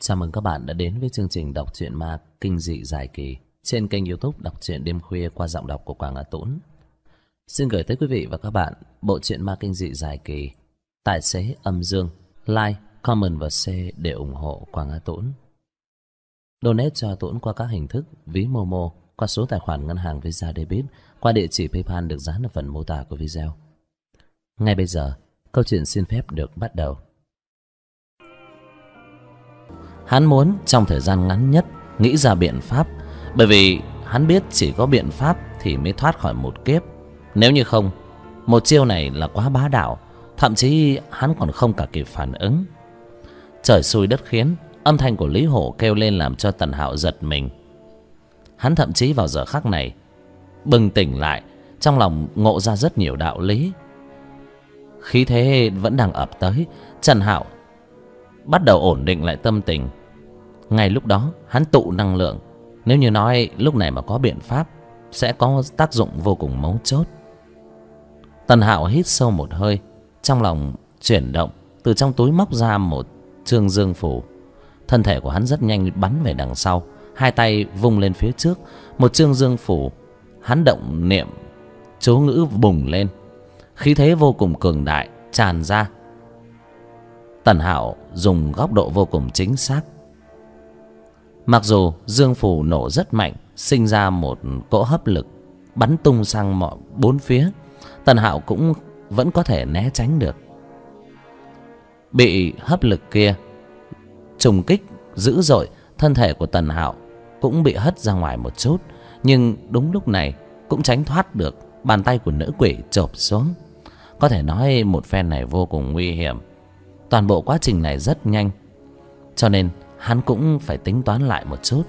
Chào mừng các bạn đã đến với chương trình đọc truyện ma kinh dị dài kỳ trên kênh YouTube Đọc truyện đêm khuya qua giọng đọc của Quảng Á Tũng. Xin gửi tới quý vị và các bạn bộ truyện ma kinh dị dài kỳ Tài xế âm dương. Like, comment và share để ủng hộ Quảng Á Tũng. Donate cho Tũng qua các hình thức ví Momo, qua số tài khoản ngân hàng Visa Debit, qua địa chỉ PayPal được dán ở phần mô tả của video. Ngay bây giờ, câu chuyện xin phép được bắt đầu. Hắn muốn trong thời gian ngắn nhất nghĩ ra biện pháp, bởi vì hắn biết chỉ có biện pháp thì mới thoát khỏi một kiếp. Nếu như không, một chiêu này là quá bá đạo, thậm chí hắn còn không cả kịp phản ứng. Trời xui đất khiến, âm thanh của Lý Hổ kêu lên làm cho Tần Hạo giật mình. Hắn thậm chí vào giờ khắc này bừng tỉnh lại, trong lòng ngộ ra rất nhiều đạo lý. Khí thế vẫn đang ập tới, Tần Hạo bắt đầu ổn định lại tâm tình. Ngay lúc đó hắn tụ năng lượng, nếu như nói lúc này mà có biện pháp sẽ có tác dụng vô cùng mấu chốt. Tần Hạo hít sâu một hơi, trong lòng chuyển động, từ trong túi móc ra một trương dương phủ. Thân thể của hắn rất nhanh bắn về đằng sau, hai tay vung lên phía trước, một trương dương phủ. Hắn động niệm chú ngữ bùng lên, khí thế vô cùng cường đại tràn ra. Tần Hạo dùng góc độ vô cùng chính xác. Mặc dù dương phủ nổ rất mạnh, sinh ra một cỗ hấp lực bắn tung sang mọi bốn phía, Tần Hạo cũng vẫn có thể né tránh được. Bị hấp lực kia trùng kích dữ dội, thân thể của Tần Hạo cũng bị hất ra ngoài một chút, nhưng đúng lúc này cũng tránh thoát được bàn tay của nữ quỷ chộp xuống. Có thể nói một phen này vô cùng nguy hiểm. Toàn bộ quá trình này rất nhanh, cho nên hắn cũng phải tính toán lại một chút.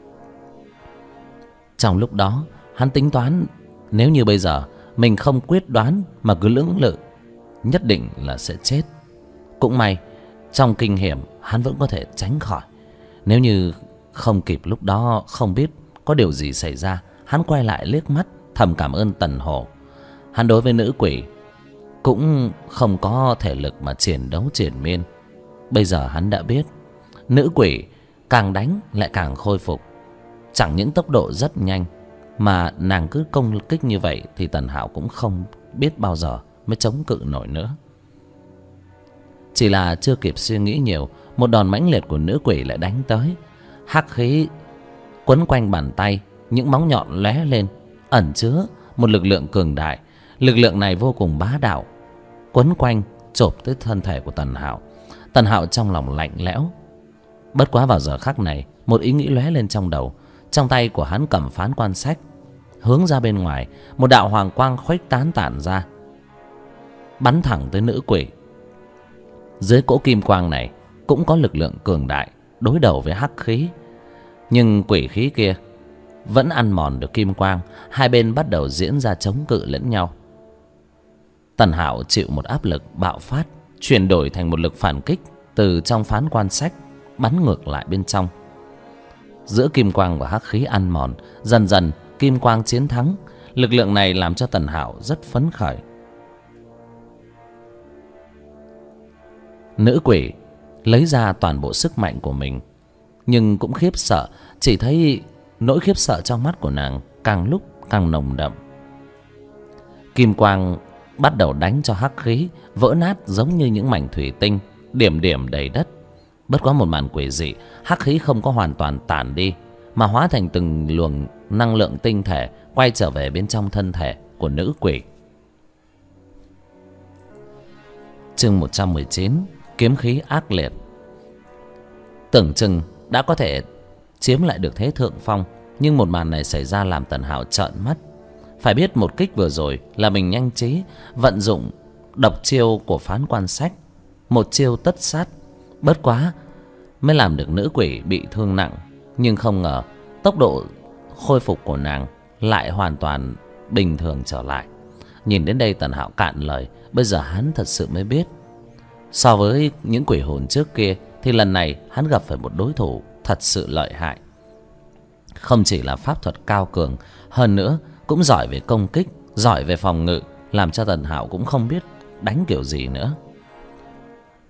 Trong lúc đó hắn tính toán, nếu như bây giờ mình không quyết đoán mà cứ lưỡng lự, nhất định là sẽ chết. Cũng may trong kinh hiểm hắn vẫn có thể tránh khỏi. Nếu như không kịp lúc đó, không biết có điều gì xảy ra. Hắn quay lại liếc mắt thầm cảm ơn Tần Hổ. Hắn đối với nữ quỷ cũng không có thể lực mà chiến đấu triền miên. Bây giờ hắn đã biết, nữ quỷ càng đánh lại càng khôi phục. Chẳng những tốc độ rất nhanh, mà nàng cứ công kích như vậy thì Tần Hạo cũng không biết bao giờ mới chống cự nổi nữa. Chỉ là chưa kịp suy nghĩ nhiều, một đòn mãnh liệt của nữ quỷ lại đánh tới. Hắc khí quấn quanh bàn tay, những móng nhọn lóe lên, ẩn chứa một lực lượng cường đại. Lực lượng này vô cùng bá đạo, quấn quanh chộp tới thân thể của Tần Hạo. Tần Hạo trong lòng lạnh lẽo. Bất quá vào giờ khắc này, một ý nghĩ lóe lên trong đầu. Trong tay của hắn cầm phán quan sách, hướng ra bên ngoài, một đạo hoàng quang khuếch tán tản ra, bắn thẳng tới nữ quỷ. Dưới cỗ kim quang này cũng có lực lượng cường đại đối đầu với hắc khí, nhưng quỷ khí kia vẫn ăn mòn được kim quang. Hai bên bắt đầu diễn ra chống cự lẫn nhau. Tần Hạo chịu một áp lực bạo phát, chuyển đổi thành một lực phản kích từ trong phán quan sách, bắn ngược lại bên trong. Giữa kim quang và hắc khí ăn mòn, dần dần kim quang chiến thắng. Lực lượng này làm cho Tần Hạo rất phấn khởi. Nữ quỷ lấy ra toàn bộ sức mạnh của mình, nhưng cũng khiếp sợ. Chỉ thấy nỗi khiếp sợ trong mắt của nàng càng lúc càng nồng đậm. Kim quang bắt đầu đánh cho hắc khí vỡ nát giống như những mảnh thủy tinh, điểm điểm đầy đất. Bất quá một màn quỷ dị, hắc khí không có hoàn toàn tản đi, mà hóa thành từng luồng năng lượng tinh thể quay trở về bên trong thân thể của nữ quỷ. Chương 119, kiếm khí ác liệt. Tưởng chừng đã có thể chiếm lại được thế thượng phong, nhưng một màn này xảy ra làm Tần Hạo trợn mắt. Phải biết một kích vừa rồi là mình nhanh trí vận dụng độc chiêu của phán quan sách, một chiêu tất sát. Bất quá mới làm được nữ quỷ bị thương nặng, nhưng không ngờ tốc độ khôi phục của nàng lại hoàn toàn bình thường trở lại. Nhìn đến đây Tần Hạo cạn lời. Bây giờ hắn thật sự mới biết, so với những quỷ hồn trước kia thì lần này hắn gặp phải một đối thủ thật sự lợi hại. Không chỉ là pháp thuật cao cường, hơn nữa cũng giỏi về công kích, giỏi về phòng ngự, làm cho Tần Hạo cũng không biết đánh kiểu gì nữa.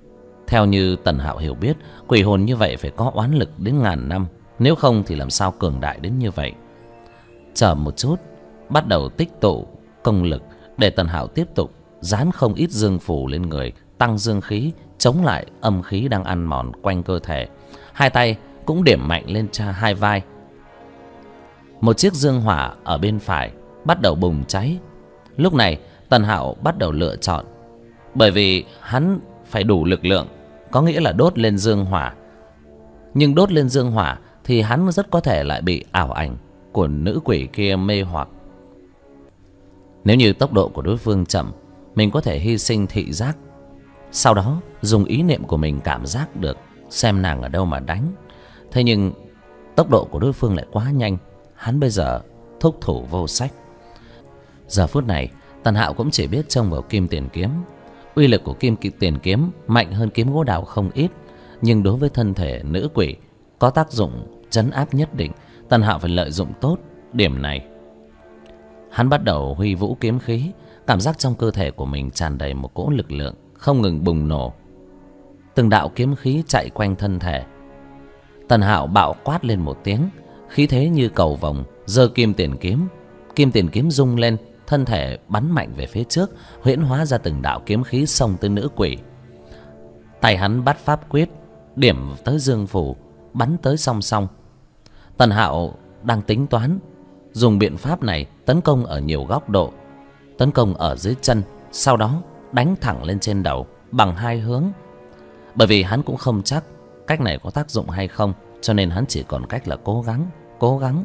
Theo như Tần Hạo hiểu biết, quỷ hồn như vậy phải có oán lực đến ngàn năm, nếu không thì làm sao cường đại đến như vậy. Chờ một chút, bắt đầu tích tụ công lực để Tần Hạo tiếp tục dán không ít dương phù lên người, tăng dương khí, chống lại âm khí đang ăn mòn quanh cơ thể. Hai tay cũng điểm mạnh lên hai vai. Một chiếc dương hỏa ở bên phải bắt đầu bùng cháy. Lúc này Tần Hạo bắt đầu lựa chọn, bởi vì hắn phải đủ lực lượng, có nghĩa là đốt lên dương hỏa. Nhưng đốt lên dương hỏa thì hắn rất có thể lại bị ảo ảnh của nữ quỷ kia mê hoặc. Nếu như tốc độ của đối phương chậm, mình có thể hy sinh thị giác, sau đó dùng ý niệm của mình cảm giác được xem nàng ở đâu mà đánh. Thế nhưng tốc độ của đối phương lại quá nhanh, hắn bây giờ thúc thủ vô sách. Giờ phút này Tần Hạo cũng chỉ biết trông vào kim tiền kiếm. Uy lực của kim tiền kiếm mạnh hơn kiếm gỗ đào không ít, nhưng đối với thân thể nữ quỷ có tác dụng trấn áp nhất định. Tần Hạo phải lợi dụng tốt điểm này. Hắn bắt đầu huy vũ kiếm khí, cảm giác trong cơ thể của mình tràn đầy một cỗ lực lượng không ngừng bùng nổ. Từng đạo kiếm khí chạy quanh thân thể. Tần Hạo bạo quát lên một tiếng, khí thế như cầu vồng, giơ kim tiền kiếm. Kim tiền kiếm rung lên, thân thể bắn mạnh về phía trước, huyễn hóa ra từng đạo kiếm khí xông tới nữ quỷ. Tay hắn bắt pháp quyết, điểm tới dương phủ, bắn tới song song. Tần Hạo đang tính toán dùng biện pháp này tấn công ở nhiều góc độ, tấn công ở dưới chân, sau đó đánh thẳng lên trên đầu bằng hai hướng. Bởi vì hắn cũng không chắc cách này có tác dụng hay không, cho nên hắn chỉ còn cách là cố gắng.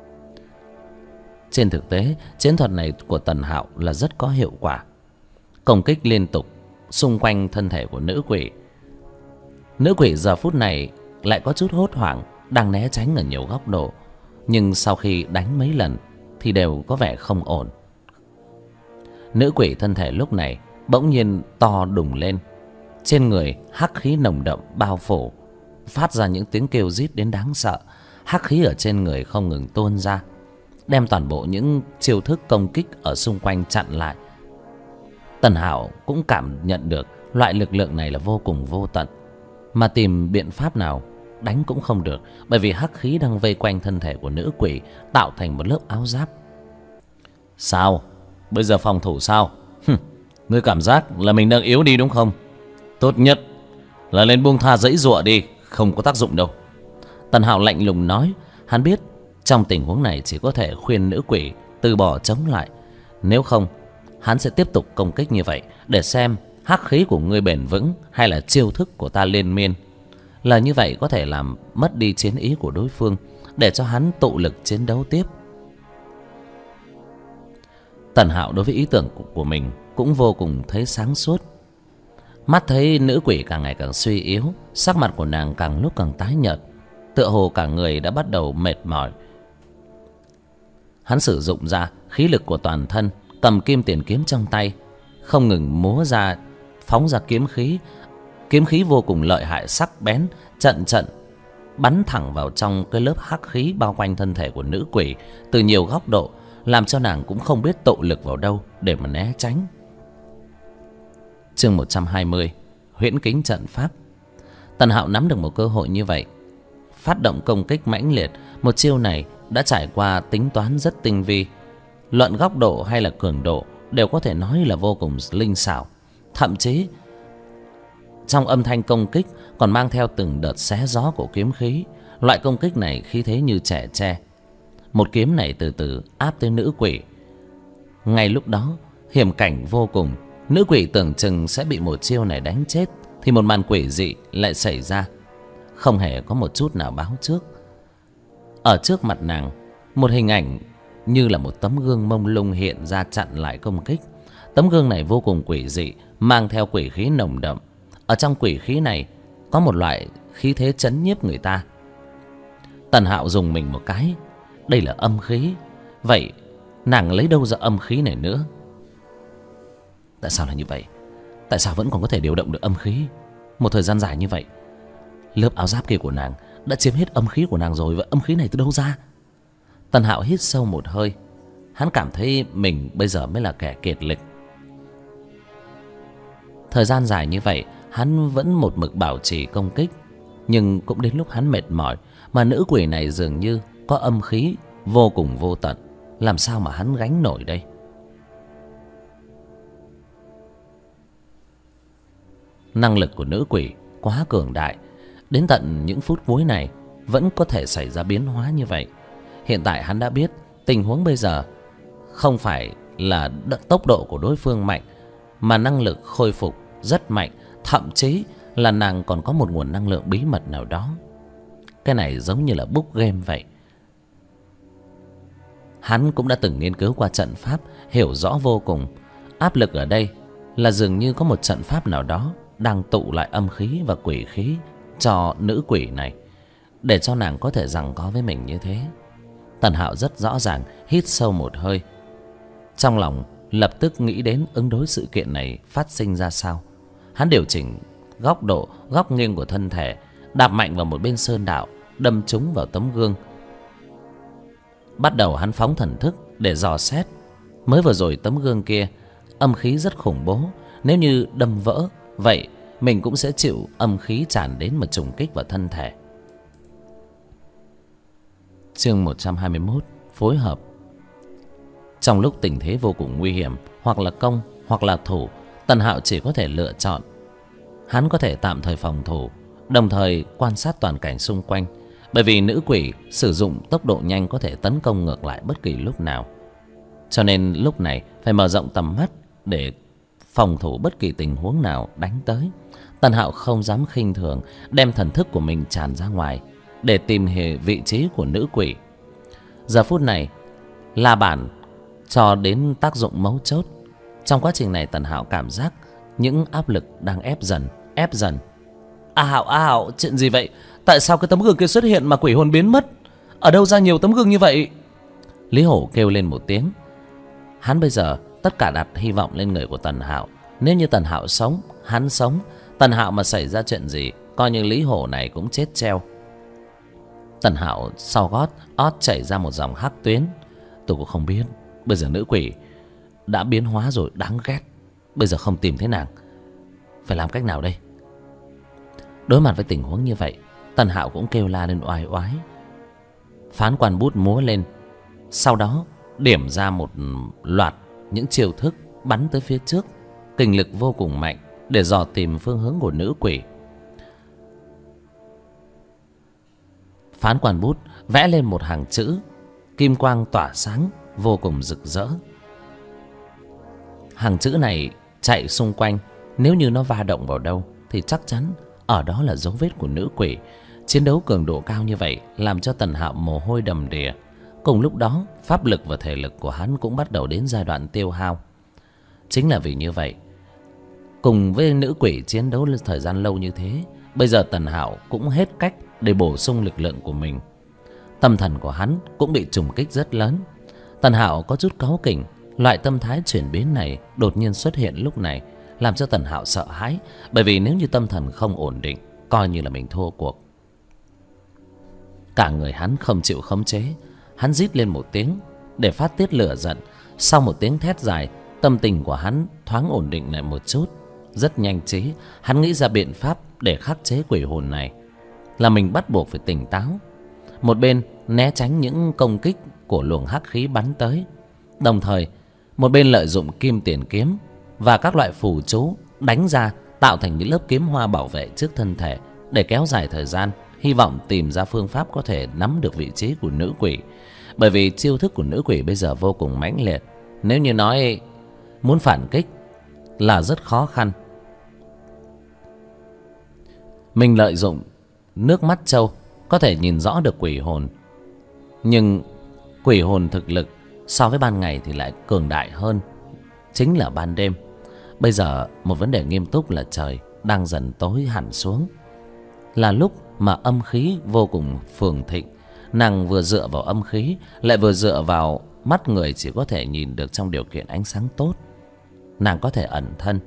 Trên thực tế, chiến thuật này của Tần Hạo là rất có hiệu quả. Công kích liên tục xung quanh thân thể của nữ quỷ. Nữ quỷ giờ phút này lại có chút hốt hoảng, đang né tránh ở nhiều góc độ, nhưng sau khi đánh mấy lần thì đều có vẻ không ổn. Nữ quỷ thân thể lúc này bỗng nhiên to đùng lên, trên người hắc khí nồng đậm bao phủ, phát ra những tiếng kêu rít đến đáng sợ. Hắc khí ở trên người không ngừng tuôn ra, đem toàn bộ những chiêu thức công kích ở xung quanh chặn lại. Tần Hạo cũng cảm nhận được loại lực lượng này là vô cùng vô tận, mà tìm biện pháp nào đánh cũng không được, bởi vì hắc khí đang vây quanh thân thể của nữ quỷ tạo thành một lớp áo giáp. Sao? Bây giờ phòng thủ sao? Ngươi cảm giác là mình đang yếu đi đúng không? Tốt nhất là lên buông tha giãy giụa đi, không có tác dụng đâu. Tần Hạo lạnh lùng nói. Hắn biết trong tình huống này chỉ có thể khuyên nữ quỷ từ bỏ chống lại, nếu không hắn sẽ tiếp tục công kích như vậy để xem hắc khí của ngươi bền vững hay là chiêu thức của ta liên miên. Là như vậy có thể làm mất đi chiến ý của đối phương, để cho hắn tụ lực chiến đấu tiếp. Tần Hạo đối với ý tưởng của mình cũng vô cùng thấy sáng suốt. Mắt thấy nữ quỷ càng ngày càng suy yếu, sắc mặt của nàng càng lúc càng tái nhợt, tựa hồ cả người đã bắt đầu mệt mỏi. Hắn sử dụng ra khí lực của toàn thân, cầm kim tiền kiếm trong tay, không ngừng múa ra, phóng ra kiếm khí. Kiếm khí vô cùng lợi hại, sắc bén, trận bắn thẳng vào trong cái lớp hắc khí bao quanh thân thể của nữ quỷ từ nhiều góc độ, làm cho nàng cũng không biết tụ lực vào đâu để mà né tránh. Chương 120: Huyễn kính trận pháp. Tần Hạo nắm được một cơ hội như vậy, phát động công kích mãnh liệt. Một chiêu này đã trải qua tính toán rất tinh vi, luận góc độ hay là cường độ đều có thể nói là vô cùng linh xảo. Thậm chí trong âm thanh công kích còn mang theo từng đợt xé gió của kiếm khí. Loại công kích này khí thế như trẻ tre. Một kiếm này từ từ áp tới nữ quỷ. Ngay lúc đó hiểm cảnh vô cùng. Nữ quỷ tưởng chừng sẽ bị một chiêu này đánh chết, thì một màn quỷ dị lại xảy ra, không hề có một chút nào báo trước. Ở trước mặt nàng, một hình ảnh như là một tấm gương mông lung hiện ra chặn lại công kích. Tấm gương này vô cùng quỷ dị, mang theo quỷ khí nồng đậm. Ở trong quỷ khí này có một loại khí thế chấn nhiếp người ta. Tần Hạo dùng mình một cái. Đây là âm khí. Vậy nàng lấy đâu ra âm khí này nữa? Tại sao là như vậy? Tại sao vẫn còn có thể điều động được âm khí một thời gian dài như vậy? Lớp áo giáp kia của nàng đã chiếm hết âm khí của nàng rồi, và âm khí này từ đâu ra? Tần Hạo hít sâu một hơi. Hắn cảm thấy mình bây giờ mới là kẻ kiệt lực. Thời gian dài như vậy hắn vẫn một mực bảo trì công kích. Nhưng cũng đến lúc hắn mệt mỏi, mà nữ quỷ này dường như có âm khí vô cùng vô tận, làm sao mà hắn gánh nổi đây? Năng lực của nữ quỷ quá cường đại, đến tận những phút cuối này vẫn có thể xảy ra biến hóa như vậy. Hiện tại hắn đã biết tình huống bây giờ không phải là tốc độ của đối phương mạnh, mà năng lực khôi phục rất mạnh. Thậm chí là nàng còn có một nguồn năng lượng bí mật nào đó. Cái này giống như là book game vậy. Hắn cũng đã từng nghiên cứu qua trận pháp, hiểu rõ vô cùng. Áp lực ở đây là dường như có một trận pháp nào đó đang tụ lại âm khí và quỷ khí cho nữ quỷ này, để cho nàng có thể giằng co với mình như thế. Tần Hạo rất rõ ràng, hít sâu một hơi, trong lòng lập tức nghĩ đến ứng đối sự kiện này phát sinh ra sao. Hắn điều chỉnh góc độ, góc nghiêng của thân thể, đạp mạnh vào một bên sơn đạo, đâm trúng vào tấm gương. Bắt đầu hắn phóng thần thức để dò xét. Mới vừa rồi tấm gương kia âm khí rất khủng bố, nếu như đâm vỡ, vậy mình cũng sẽ chịu âm khí tràn đến mà trùng kích vào thân thể. Chương 121: Phối hợp. Trong lúc tình thế vô cùng nguy hiểm, hoặc là công hoặc là thủ, Tần Hạo chỉ có thể lựa chọn. Hắn có thể tạm thời phòng thủ, đồng thời quan sát toàn cảnh xung quanh, bởi vì nữ quỷ sử dụng tốc độ nhanh có thể tấn công ngược lại bất kỳ lúc nào. Cho nên lúc này phải mở rộng tầm mắt để phòng thủ bất kỳ tình huống nào đánh tới. Tần Hạo không dám khinh thường, đem thần thức của mình tràn ra ngoài để tìm hiểu vị trí của nữ quỷ. Giờ phút này La Bàn cho đến tác dụng mấu chốt. Trong quá trình này Tần Hạo cảm giác những áp lực đang ép dần. A Hạo, chuyện gì vậy? Tại sao cái tấm gương kia xuất hiện mà quỷ hồn biến mất? Ở đâu ra nhiều tấm gương như vậy? Lý Hổ kêu lên một tiếng. Hắn bây giờ tất cả đặt hy vọng lên người của Tần Hạo. Nếu như Tần Hạo sống, hắn sống. Tần Hạo mà xảy ra chuyện gì, coi như Lý Hổ này cũng chết treo. Tần Hạo sau gót ót chảy ra một dòng hắc tuyến. Tôi cũng không biết, bây giờ nữ quỷ đã biến hóa rồi, đáng ghét. Bây giờ không tìm thấy nàng, phải làm cách nào đây? Đối mặt với tình huống như vậy, Tần Hạo cũng kêu la lên oai oái. Phán quan bút múa lên, sau đó điểm ra một loạt những chiêu thức bắn tới phía trước, kình lực vô cùng mạnh để dò tìm phương hướng của nữ quỷ. Phán quan bút vẽ lên một hàng chữ, kim quang tỏa sáng vô cùng rực rỡ. Hàng chữ này chạy xung quanh, nếu như nó va động vào đâu thì chắc chắn ở đó là dấu vết của nữ quỷ. Chiến đấu cường độ cao như vậy làm cho Tần Hạo mồ hôi đầm đìa. Cùng lúc đó, pháp lực và thể lực của hắn cũng bắt đầu đến giai đoạn tiêu hao. Chính là vì như vậy, cùng với nữ quỷ chiến đấu thời gian lâu như thế, bây giờ Tần Hạo cũng hết cách để bổ sung lực lượng của mình. Tâm thần của hắn cũng bị trùng kích rất lớn. Tần Hạo có chút cáu kỉnh. Loại tâm thái chuyển biến này đột nhiên xuất hiện lúc này làm cho Tần Hạo sợ hãi, bởi vì nếu như tâm thần không ổn định, coi như là mình thua cuộc. Cả người hắn không chịu khống chế, hắn rít lên một tiếng để phát tiết lửa giận. Sau một tiếng thét dài, tâm tình của hắn thoáng ổn định lại một chút. Rất nhanh trí, hắn nghĩ ra biện pháp để khắc chế quỷ hồn này, là mình bắt buộc phải tỉnh táo. Một bên né tránh những công kích của luồng hắc khí bắn tới, đồng thời một bên lợi dụng kim tiền kiếm và các loại phù chú đánh ra, tạo thành những lớp kiếm hoa bảo vệ trước thân thể để kéo dài thời gian, hy vọng tìm ra phương pháp có thể nắm được vị trí của nữ quỷ. Bởi vì chiêu thức của nữ quỷ bây giờ vô cùng mãnh liệt, nếu như nói muốn phản kích là rất khó khăn. Mình lợi dụng nước mắt trâu có thể nhìn rõ được quỷ hồn, nhưng quỷ hồn thực lực so với ban ngày thì lại cường đại hơn, chính là ban đêm. Bây giờ một vấn đề nghiêm túc là trời đang dần tối hẳn xuống, là lúc mà âm khí vô cùng phường thịnh. Nàng vừa dựa vào âm khí, lại vừa dựa vào mắt người chỉ có thể nhìn được trong điều kiện ánh sáng tốt. Nàng có thể ẩn thân.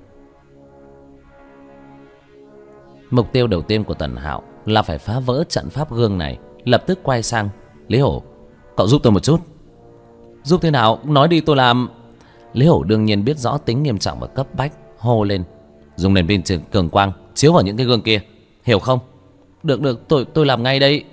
Mục tiêu đầu tiên của Tần Hạo là phải phá vỡ trận pháp gương này. Lập tức quay sang Lý Hổ: cậu giúp tôi một chút. Giúp thế nào? Nói đi tôi làm. Lý Hổ đương nhiên biết rõ tính nghiêm trọng và cấp bách, hô lên: dùng đèn pin cường quang chiếu vào những cái gương kia, hiểu không? Được, tôi làm ngay đây.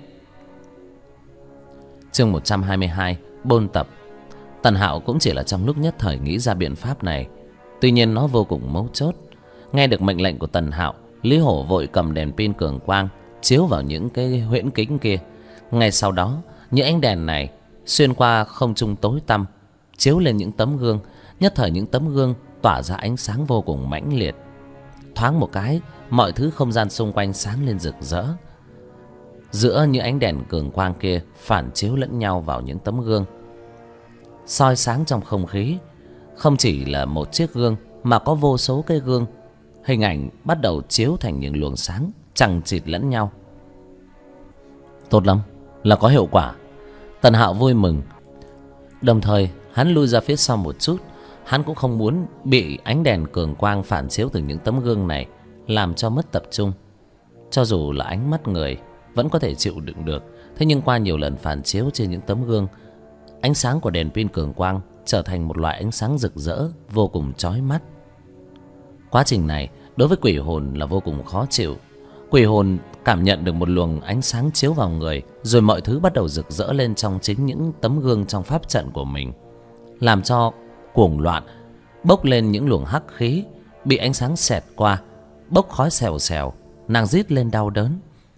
Chương 122 bôn tập. Tần Hạo cũng chỉ là trong lúc nhất thời nghĩ ra biện pháp này, tuy nhiên nó vô cùng mấu chốt. Nghe được mệnh lệnh của Tần Hạo, Lý Hổ vội cầm đèn pin cường quang chiếu vào những cái huyễn kính kia. Ngay sau đó, những ánh đèn này xuyên qua không trung tối tăm, chiếu lên những tấm gương. Nhất thời những tấm gương tỏa ra ánh sáng vô cùng mãnh liệt. Thoáng một cái, mọi thứ không gian xung quanh sáng lên rực rỡ. Giữa những ánh đèn cường quang kia phản chiếu lẫn nhau vào những tấm gương, soi sáng trong không khí. Không chỉ là một chiếc gương mà có vô số cái gương, hình ảnh bắt đầu chiếu thành những luồng sáng chằng chịt lẫn nhau. Tốt lắm, là có hiệu quả. Tần Hạo vui mừng. Đồng thời hắn lui ra phía sau một chút. Hắn cũng không muốn bị ánh đèn cường quang phản chiếu từ những tấm gương này làm cho mất tập trung. Cho dù là ánh mắt người vẫn có thể chịu đựng được, thế nhưng qua nhiều lần phản chiếu trên những tấm gương, ánh sáng của đèn pin cường quang trở thành một loại ánh sáng rực rỡ vô cùng chói mắt. Quá trình này đối với quỷ hồn là vô cùng khó chịu. Quỷ hồn cảm nhận được một luồng ánh sáng chiếu vào người, rồi mọi thứ bắt đầu rực rỡ lên trong chính những tấm gương trong pháp trận của mình, làm cho cuồng loạn, bốc lên những luồng hắc khí, bị ánh sáng xẹt qua, bốc khói xèo xèo. Nàng rít lên đau đớn.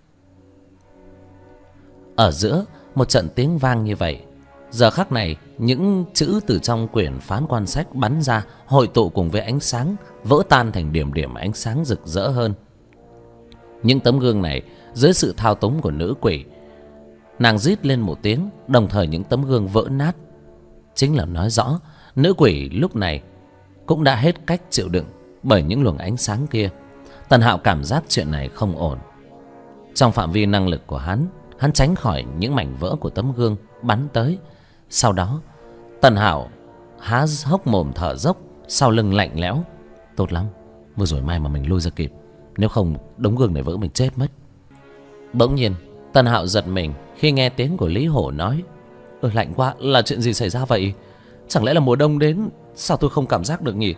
Ở giữa một trận tiếng vang như vậy, giờ khắc này những chữ từ trong quyển phán quan sách bắn ra, hội tụ cùng với ánh sáng, vỡ tan thành điểm điểm ánh sáng rực rỡ hơn. Những tấm gương này dưới sự thao túng của nữ quỷ, nàng rít lên một tiếng, đồng thời những tấm gương vỡ nát. Chính là nói rõ nữ quỷ lúc này cũng đã hết cách chịu đựng bởi những luồng ánh sáng kia. Tần Hạo cảm giác chuyện này không ổn. Trong phạm vi năng lực của hắn tránh khỏi những mảnh vỡ của tấm gương bắn tới. Sau đó Tần Hạo há hốc mồm thở dốc, sau lưng lạnh lẽo. Tốt lắm, vừa rồi may mà mình lui ra kịp, nếu không đống gương này vỡ mình chết mất. Bỗng nhiên Tần Hạo giật mình khi nghe tiếng của Lý Hổ nói: lạnh quá, là chuyện gì xảy ra vậy? Chẳng lẽ là mùa đông đến? Sao tôi không cảm giác được nhỉ?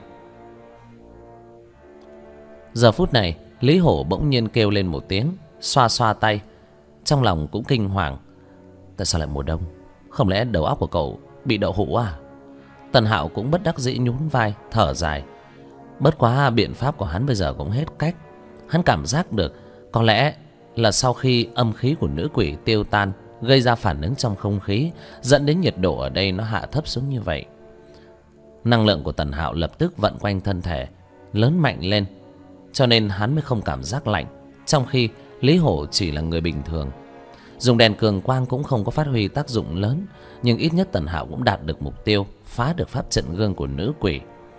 Giờ phút này Lý Hổ bỗng nhiên kêu lên một tiếng, xoa xoa tay, trong lòng cũng kinh hoàng. Tại sao lại mùa đông? Không lẽ đầu óc của cậu bị đậu hũ à? Tần Hạo cũng bất đắc dĩ nhún vai, thở dài. Bất quá biện pháp của hắn bây giờ cũng hết cách. Hắn cảm giác được có lẽ là sau khi âm khí của nữ quỷ tiêu tan, gây ra phản ứng trong không khí, dẫn đến nhiệt độ ở đây nó hạ thấp xuống như vậy. Năng lượng của Tần Hạo lập tức vận quanh thân thể, lớn mạnh lên, cho nên hắn mới không cảm giác lạnh, trong khi Lý Hổ chỉ là người bình thường. Dùng đèn cường quang cũng không có phát huy tác dụng lớn, nhưng ít nhất Tần Hạo cũng đạt được mục tiêu, phá được pháp trận gương của nữ quỷ.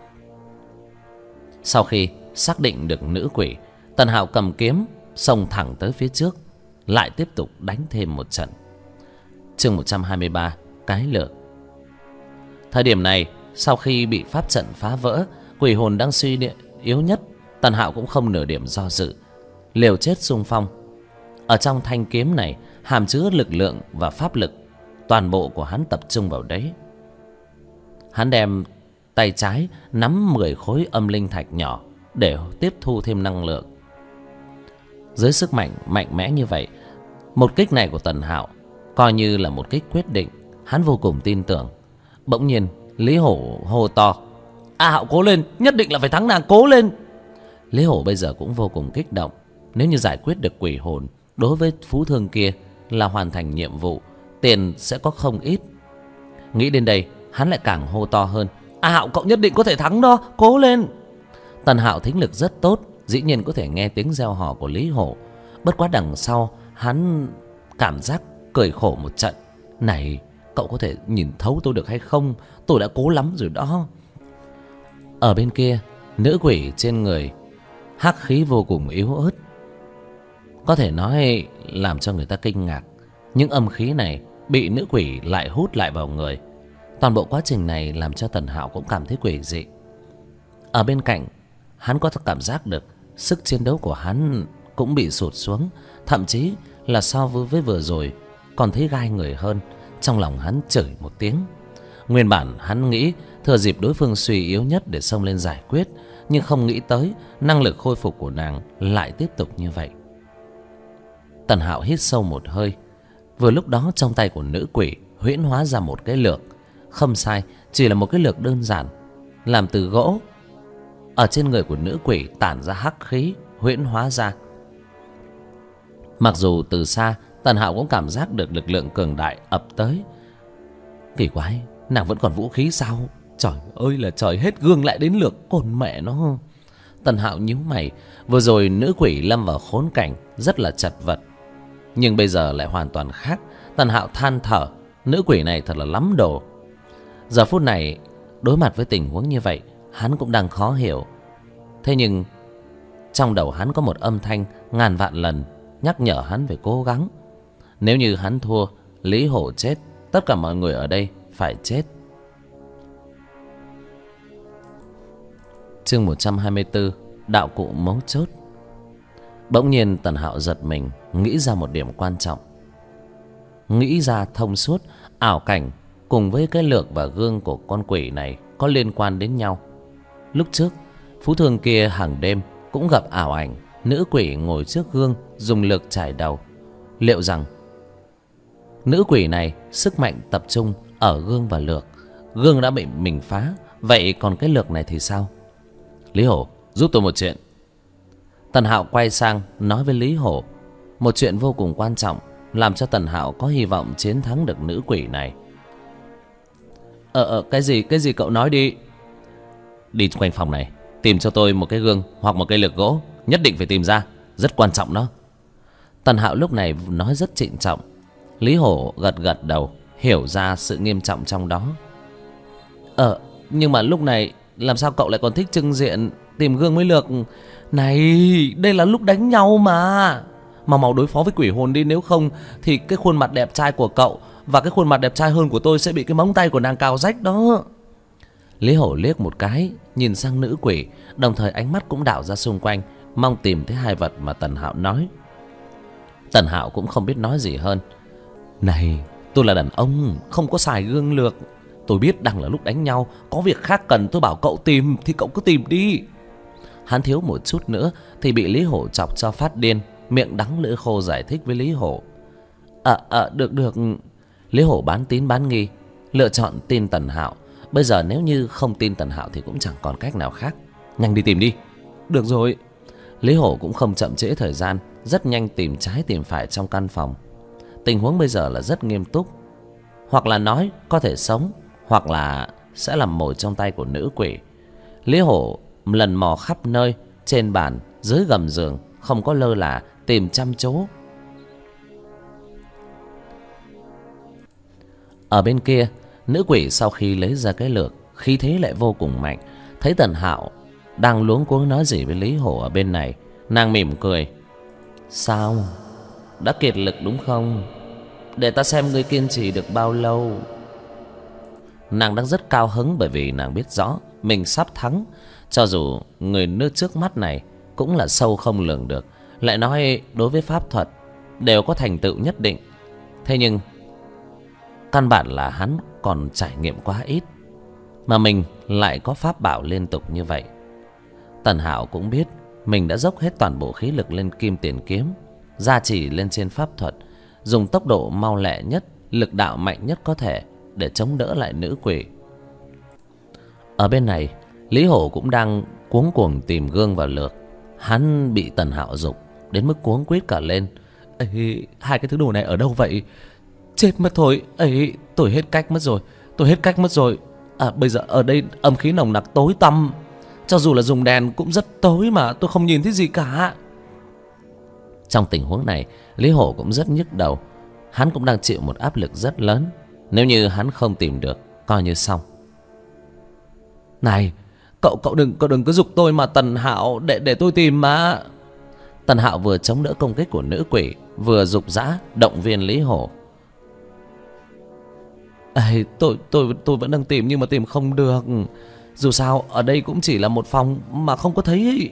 Sau khi xác định được nữ quỷ, Tần Hạo cầm kiếm xông thẳng tới phía trước, lại tiếp tục đánh thêm một trận. Chương 123 cái lược. Thời điểm này, sau khi bị pháp trận phá vỡ, quỷ hồn đang suy yếu nhất, Tần Hạo cũng không nửa điểm do dự, liều chết xung phong. Ở trong thanh kiếm này hàm chứa lực lượng và pháp lực, toàn bộ của hắn tập trung vào đấy. Hắn đem tay trái nắm 10 khối âm linh thạch nhỏ để tiếp thu thêm năng lượng. Dưới sức mạnh mạnh mẽ như vậy, một kích này của Tần Hạo coi như là một kích quyết định. Hắn vô cùng tin tưởng. Bỗng nhiên Lý Hổ hô to: Hạo cố lên, nhất định là phải thắng nàng, cố lên. Lý Hổ bây giờ cũng vô cùng kích động. Nếu như giải quyết được quỷ hồn, đối với phú thương kia là hoàn thành nhiệm vụ, tiền sẽ có không ít. Nghĩ đến đây, hắn lại càng hô to hơn: Hạo cậu nhất định có thể thắng đó, cố lên. Tần Hạo thính lực rất tốt, dĩ nhiên có thể nghe tiếng reo hò của Lý Hổ. Bất quá đằng sau hắn cảm giác cười khổ một trận. Này, cậu có thể nhìn thấu tôi được hay không? Tôi đã cố lắm rồi đó. Ở bên kia, nữ quỷ trên người hắc khí vô cùng yếu ớt, có thể nói làm cho người ta kinh ngạc. Những âm khí này bị nữ quỷ lại hút lại vào người. Toàn bộ quá trình này làm cho Tần Hạo cũng cảm thấy quỷ dị. Ở bên cạnh, hắn có cảm giác được sức chiến đấu của hắn cũng bị sụt xuống, thậm chí là so với vừa rồi còn thấy gai người hơn. Trong lòng hắn chửi một tiếng. Nguyên bản hắn nghĩ thừa dịp đối phương suy yếu nhất để xông lên giải quyết, nhưng không nghĩ tới năng lực khôi phục của nàng lại tiếp tục như vậy. Tần Hạo hít sâu một hơi. Vừa lúc đó trong tay của nữ quỷ huyễn hóa ra một cái lược. Không sai, chỉ là một cái lược đơn giản, làm từ gỗ. Ở trên người của nữ quỷ tản ra hắc khí huyễn hóa ra. Mặc dù từ xa Tần Hạo cũng cảm giác được lực lượng cường đại ập tới. Kỳ quái, nàng vẫn còn vũ khí sao? Trời ơi là trời, hết gương lại đến lược, cồn mẹ nó. Tần Hạo nhíu mày. Vừa rồi nữ quỷ lâm vào khốn cảnh rất là chật vật, nhưng bây giờ lại hoàn toàn khác. Tần Hạo than thở, nữ quỷ này thật là lắm đồ. Giờ phút này đối mặt với tình huống như vậy, hắn cũng đang khó hiểu. Thế nhưng trong đầu hắn có một âm thanh ngàn vạn lần nhắc nhở hắn phải cố gắng. Nếu như hắn thua, Lý Hổ chết, tất cả mọi người ở đây phải chết. Chương 124, đạo cụ mấu chốt. Bỗng nhiên Tần Hạo giật mình, nghĩ ra một điểm quan trọng. Nghĩ ra thông suốt, ảo cảnh cùng với cái lược và gương của con quỷ này có liên quan đến nhau. Lúc trước Phú Thương kia hàng đêm cũng gặp ảo ảnh nữ quỷ ngồi trước gương dùng lược chải đầu. Liệu rằng nữ quỷ này sức mạnh tập trung ở gương và lược, gương đã bị mình phá, vậy còn cái lược này thì sao? Lý Hổ, giúp tôi một chuyện. Tần Hạo quay sang nói với Lý Hổ một chuyện vô cùng quan trọng, làm cho Tần Hạo có hy vọng chiến thắng được nữ quỷ này. Cái gì cậu nói đi. Đi quanh phòng này tìm cho tôi một cái gương hoặc một cây lược gỗ, nhất định phải tìm ra, rất quan trọng đó. Tần Hạo lúc này nói rất trịnh trọng. Lý Hổ gật gật đầu, hiểu ra sự nghiêm trọng trong đó. Nhưng mà lúc này làm sao cậu lại còn thích trưng diện tìm gương với lược? Này, đây là lúc đánh nhau mà. Mau đối phó với quỷ hồn đi, nếu không thì cái khuôn mặt đẹp trai của cậu và cái khuôn mặt đẹp trai hơn của tôi sẽ bị cái móng tay của nàng cào rách đó. Lý Hổ liếc một cái nhìn sang nữ quỷ, đồng thời ánh mắt cũng đảo ra xung quanh, mong tìm thấy hai vật mà Tần Hạo nói. Tần Hạo cũng không biết nói gì hơn. Này, tôi là đàn ông, không có xài gương lược. Tôi biết đang là lúc đánh nhau, có việc khác cần tôi bảo cậu tìm thì cậu cứ tìm đi. Hắn thiếu một chút nữa thì bị Lý Hổ chọc cho phát điên, miệng đắng lưỡi khô giải thích với Lý Hổ. Được. Lý Hổ bán tín bán nghi, lựa chọn tin Tần Hạo. Bây giờ nếu như không tin Tần Hạo thì cũng chẳng còn cách nào khác. Nhanh đi tìm đi. Được rồi. Lý Hổ cũng không chậm trễ thời gian, rất nhanh tìm trái tìm phải trong căn phòng. Tình huống bây giờ là rất nghiêm túc. Hoặc là nói có thể sống, hoặc là sẽ làm mồi trong tay của nữ quỷ. Lý Hổ lần mò khắp nơi, trên bàn, dưới gầm giường, không có lơ là, tìm chăm chỗ. Ở bên kia, nữ quỷ sau khi lấy ra cái lược, khí thế lại vô cùng mạnh. Thấy Tần Hạo đang luống cuống nói gì với Lý Hổ ở bên này, nàng mỉm cười. Sao? Đã kiệt lực đúng không? Để ta xem ngươi kiên trì được bao lâu. Nàng đang rất cao hứng bởi vì nàng biết rõ mình sắp thắng. Cho dù người nước trước mắt này cũng là sâu không lường được, lại nói đối với pháp thuật đều có thành tựu nhất định. Thế nhưng căn bản là hắn còn trải nghiệm quá ít, mà mình lại có pháp bảo liên tục như vậy. Tần Hạo cũng biết mình đã dốc hết toàn bộ khí lực lên kim tiền kiếm, gia trì lên trên pháp thuật, dùng tốc độ mau lẹ nhất, lực đạo mạnh nhất có thể để chống đỡ lại nữ quỷ. Ở bên này, Lý Hổ cũng đang cuống cuồng tìm gương và lược. Hắn bị Tần Hạo giục đến mức cuống quýt cả lên. Ê, hai cái thứ đồ này ở đâu vậy? Chết mất thôi. Ê, tôi hết cách mất rồi. Bây giờ ở đây âm khí nồng nặc tối tăm, cho dù là dùng đèn cũng rất tối mà tôi không nhìn thấy gì cả. Trong tình huống này, Lý Hổ cũng rất nhức đầu. Hắn cũng đang chịu một áp lực rất lớn. Nếu như hắn không tìm được, coi như xong. Này, cậu đừng cứ giục tôi mà Tần Hạo, để tôi tìm mà. Tần Hạo vừa chống đỡ công kích của nữ quỷ, vừa giục giã động viên Lý Hổ. Ê, tôi vẫn đang tìm nhưng mà tìm không được. Dù sao ở đây cũng chỉ là một phòng mà không có thấy.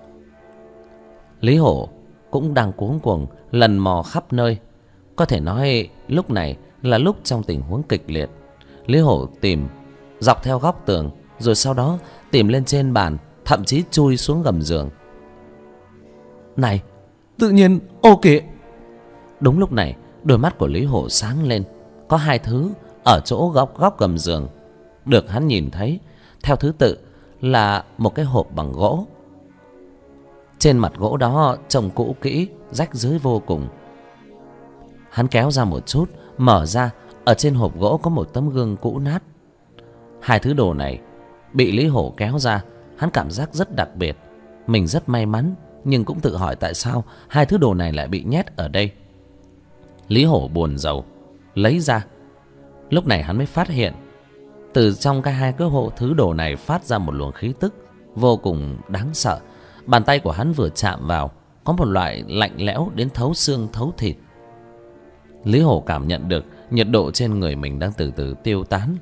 Lý Hổ cũng đang cuống cuồng lần mò khắp nơi. Có thể nói lúc này là lúc trong tình huống kịch liệt. Lý Hổ tìm dọc theo góc tường, rồi sau đó tìm lên trên bàn, thậm chí chui xuống gầm giường. Này, tự nhiên ô kìa. Đúng lúc này, đôi mắt của Lý Hổ sáng lên. Có hai thứ ở chỗ góc gầm giường được hắn nhìn thấy theo thứ tự là một cái hộp bằng gỗ. Trên mặt gỗ đó trông cũ kỹ, rách rưới vô cùng. Hắn kéo ra một chút, mở ra. Ở trên hộp gỗ có một tấm gương cũ nát. Hai thứ đồ này bị Lý Hổ kéo ra, hắn cảm giác rất đặc biệt. Mình rất may mắn, nhưng cũng tự hỏi tại sao hai thứ đồ này lại bị nhét ở đây. Lý Hổ buồn rầu lấy ra. Lúc này hắn mới phát hiện từ trong hai cái thứ đồ này phát ra một luồng khí tức vô cùng đáng sợ. Bàn tay của hắn vừa chạm vào, có một loại lạnh lẽo đến thấu xương thấu thịt. Lý Hổ cảm nhận được nhiệt độ trên người mình đang từ từ tiêu tán.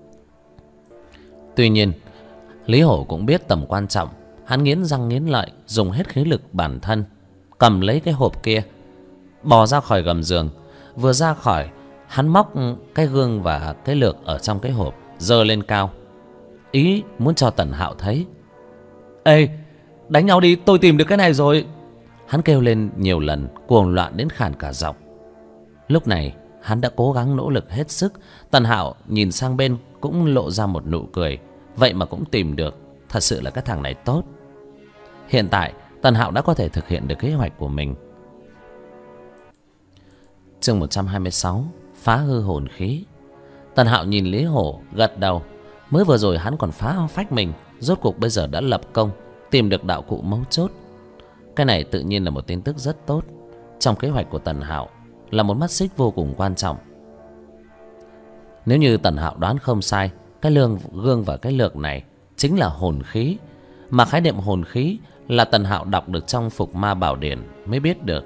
Tuy nhiên, Lý Hổ cũng biết tầm quan trọng. Hắn nghiến răng nghiến lợi, dùng hết khí lực bản thân, cầm lấy cái hộp kia, bò ra khỏi gầm giường. Vừa ra khỏi, hắn móc cái gương và cái lược ở trong cái hộp, giơ lên cao, ý muốn cho Tần Hạo thấy. Ê, đánh nhau đi, tôi tìm được cái này rồi. Hắn kêu lên nhiều lần, cuồng loạn đến khàn cả giọng. Lúc này hắn đã cố gắng nỗ lực hết sức. Tần Hạo nhìn sang bên cũng lộ ra một nụ cười. Vậy mà cũng tìm được. Thật sự là cái thằng này tốt. Hiện tại Tần Hạo đã có thể thực hiện được kế hoạch của mình. Chương 126, phá hư hồn khí. Tần Hạo nhìn Lý Hổ gật đầu. Mới vừa rồi hắn còn phá phách mình, rốt cuộc bây giờ đã lập công, tìm được đạo cụ mấu chốt. Cái này tự nhiên là một tin tức rất tốt. Trong kế hoạch của Tần Hạo là một mắt xích vô cùng quan trọng. Nếu như Tần Hạo đoán không sai, cái gương và cái lược này chính là hồn khí. Mà khái niệm hồn khí là Tần Hạo đọc được trong Phục Ma Bảo Điển mới biết được.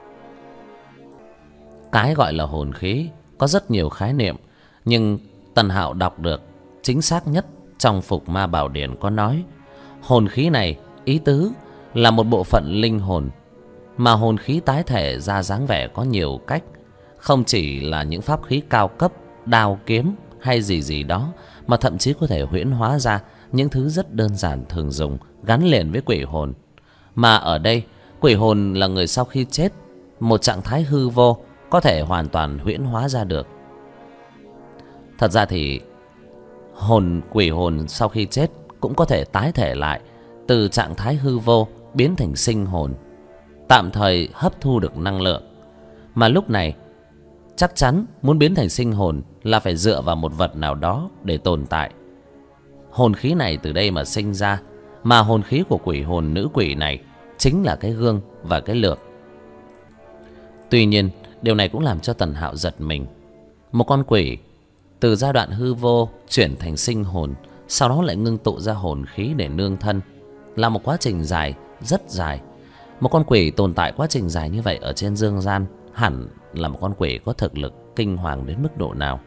Cái gọi là hồn khí có rất nhiều khái niệm, nhưng Tần Hạo đọc được chính xác nhất trong Phục Ma Bảo Điển có nói hồn khí này ý tứ là một bộ phận linh hồn. Mà hồn khí tái thể ra dáng vẻ có nhiều cách, không chỉ là những pháp khí cao cấp, đao kiếm hay gì đó, mà thậm chí có thể huyễn hóa ra những thứ rất đơn giản thường dùng gắn liền với quỷ hồn. Mà ở đây, quỷ hồn là người sau khi chết, một trạng thái hư vô, có thể hoàn toàn huyễn hóa ra được. Thật ra thì quỷ hồn sau khi chết cũng có thể tái thể lại, từ trạng thái hư vô biến thành sinh hồn, tạm thời hấp thu được năng lượng. Mà lúc này chắc chắn muốn biến thành sinh hồn là phải dựa vào một vật nào đó để tồn tại. Hồn khí này từ đây mà sinh ra. Mà hồn khí của quỷ hồn nữ quỷ này chính là cái gương và cái lược. Tuy nhiên, điều này cũng làm cho Tần Hạo giật mình. Một con quỷ từ giai đoạn hư vô chuyển thành sinh hồn, sau đó lại ngưng tụ ra hồn khí để nương thân, là một quá trình dài, rất dài. Một con quỷ tồn tại quá trình dài như vậy ở trên dương gian hẳn là một con quỷ có thực lực kinh hoàng đến mức độ nào.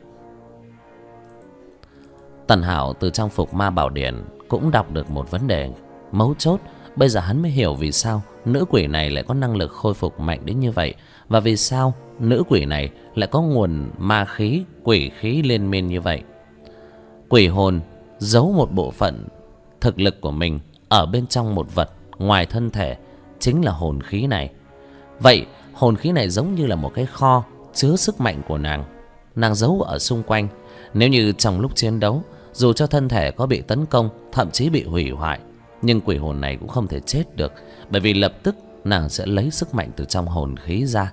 Tần Hạo từ trong Phục Ma Bảo Điển cũng đọc được một vấn đề mấu chốt. Bây giờ hắn mới hiểu vì sao nữ quỷ này lại có năng lực khôi phục mạnh đến như vậy, và vì sao nữ quỷ này lại có nguồn ma khí, quỷ khí liên miên như vậy. Quỷ hồn giấu một bộ phận thực lực của mình ở bên trong một vật ngoài thân thể, chính là hồn khí này. Vậy hồn khí này giống như là một cái kho chứa sức mạnh của nàng giấu ở xung quanh. Nếu như trong lúc chiến đấu, dù cho thân thể có bị tấn công, thậm chí bị hủy hoại, nhưng quỷ hồn này cũng không thể chết được, bởi vì lập tức nàng sẽ lấy sức mạnh từ trong hồn khí ra.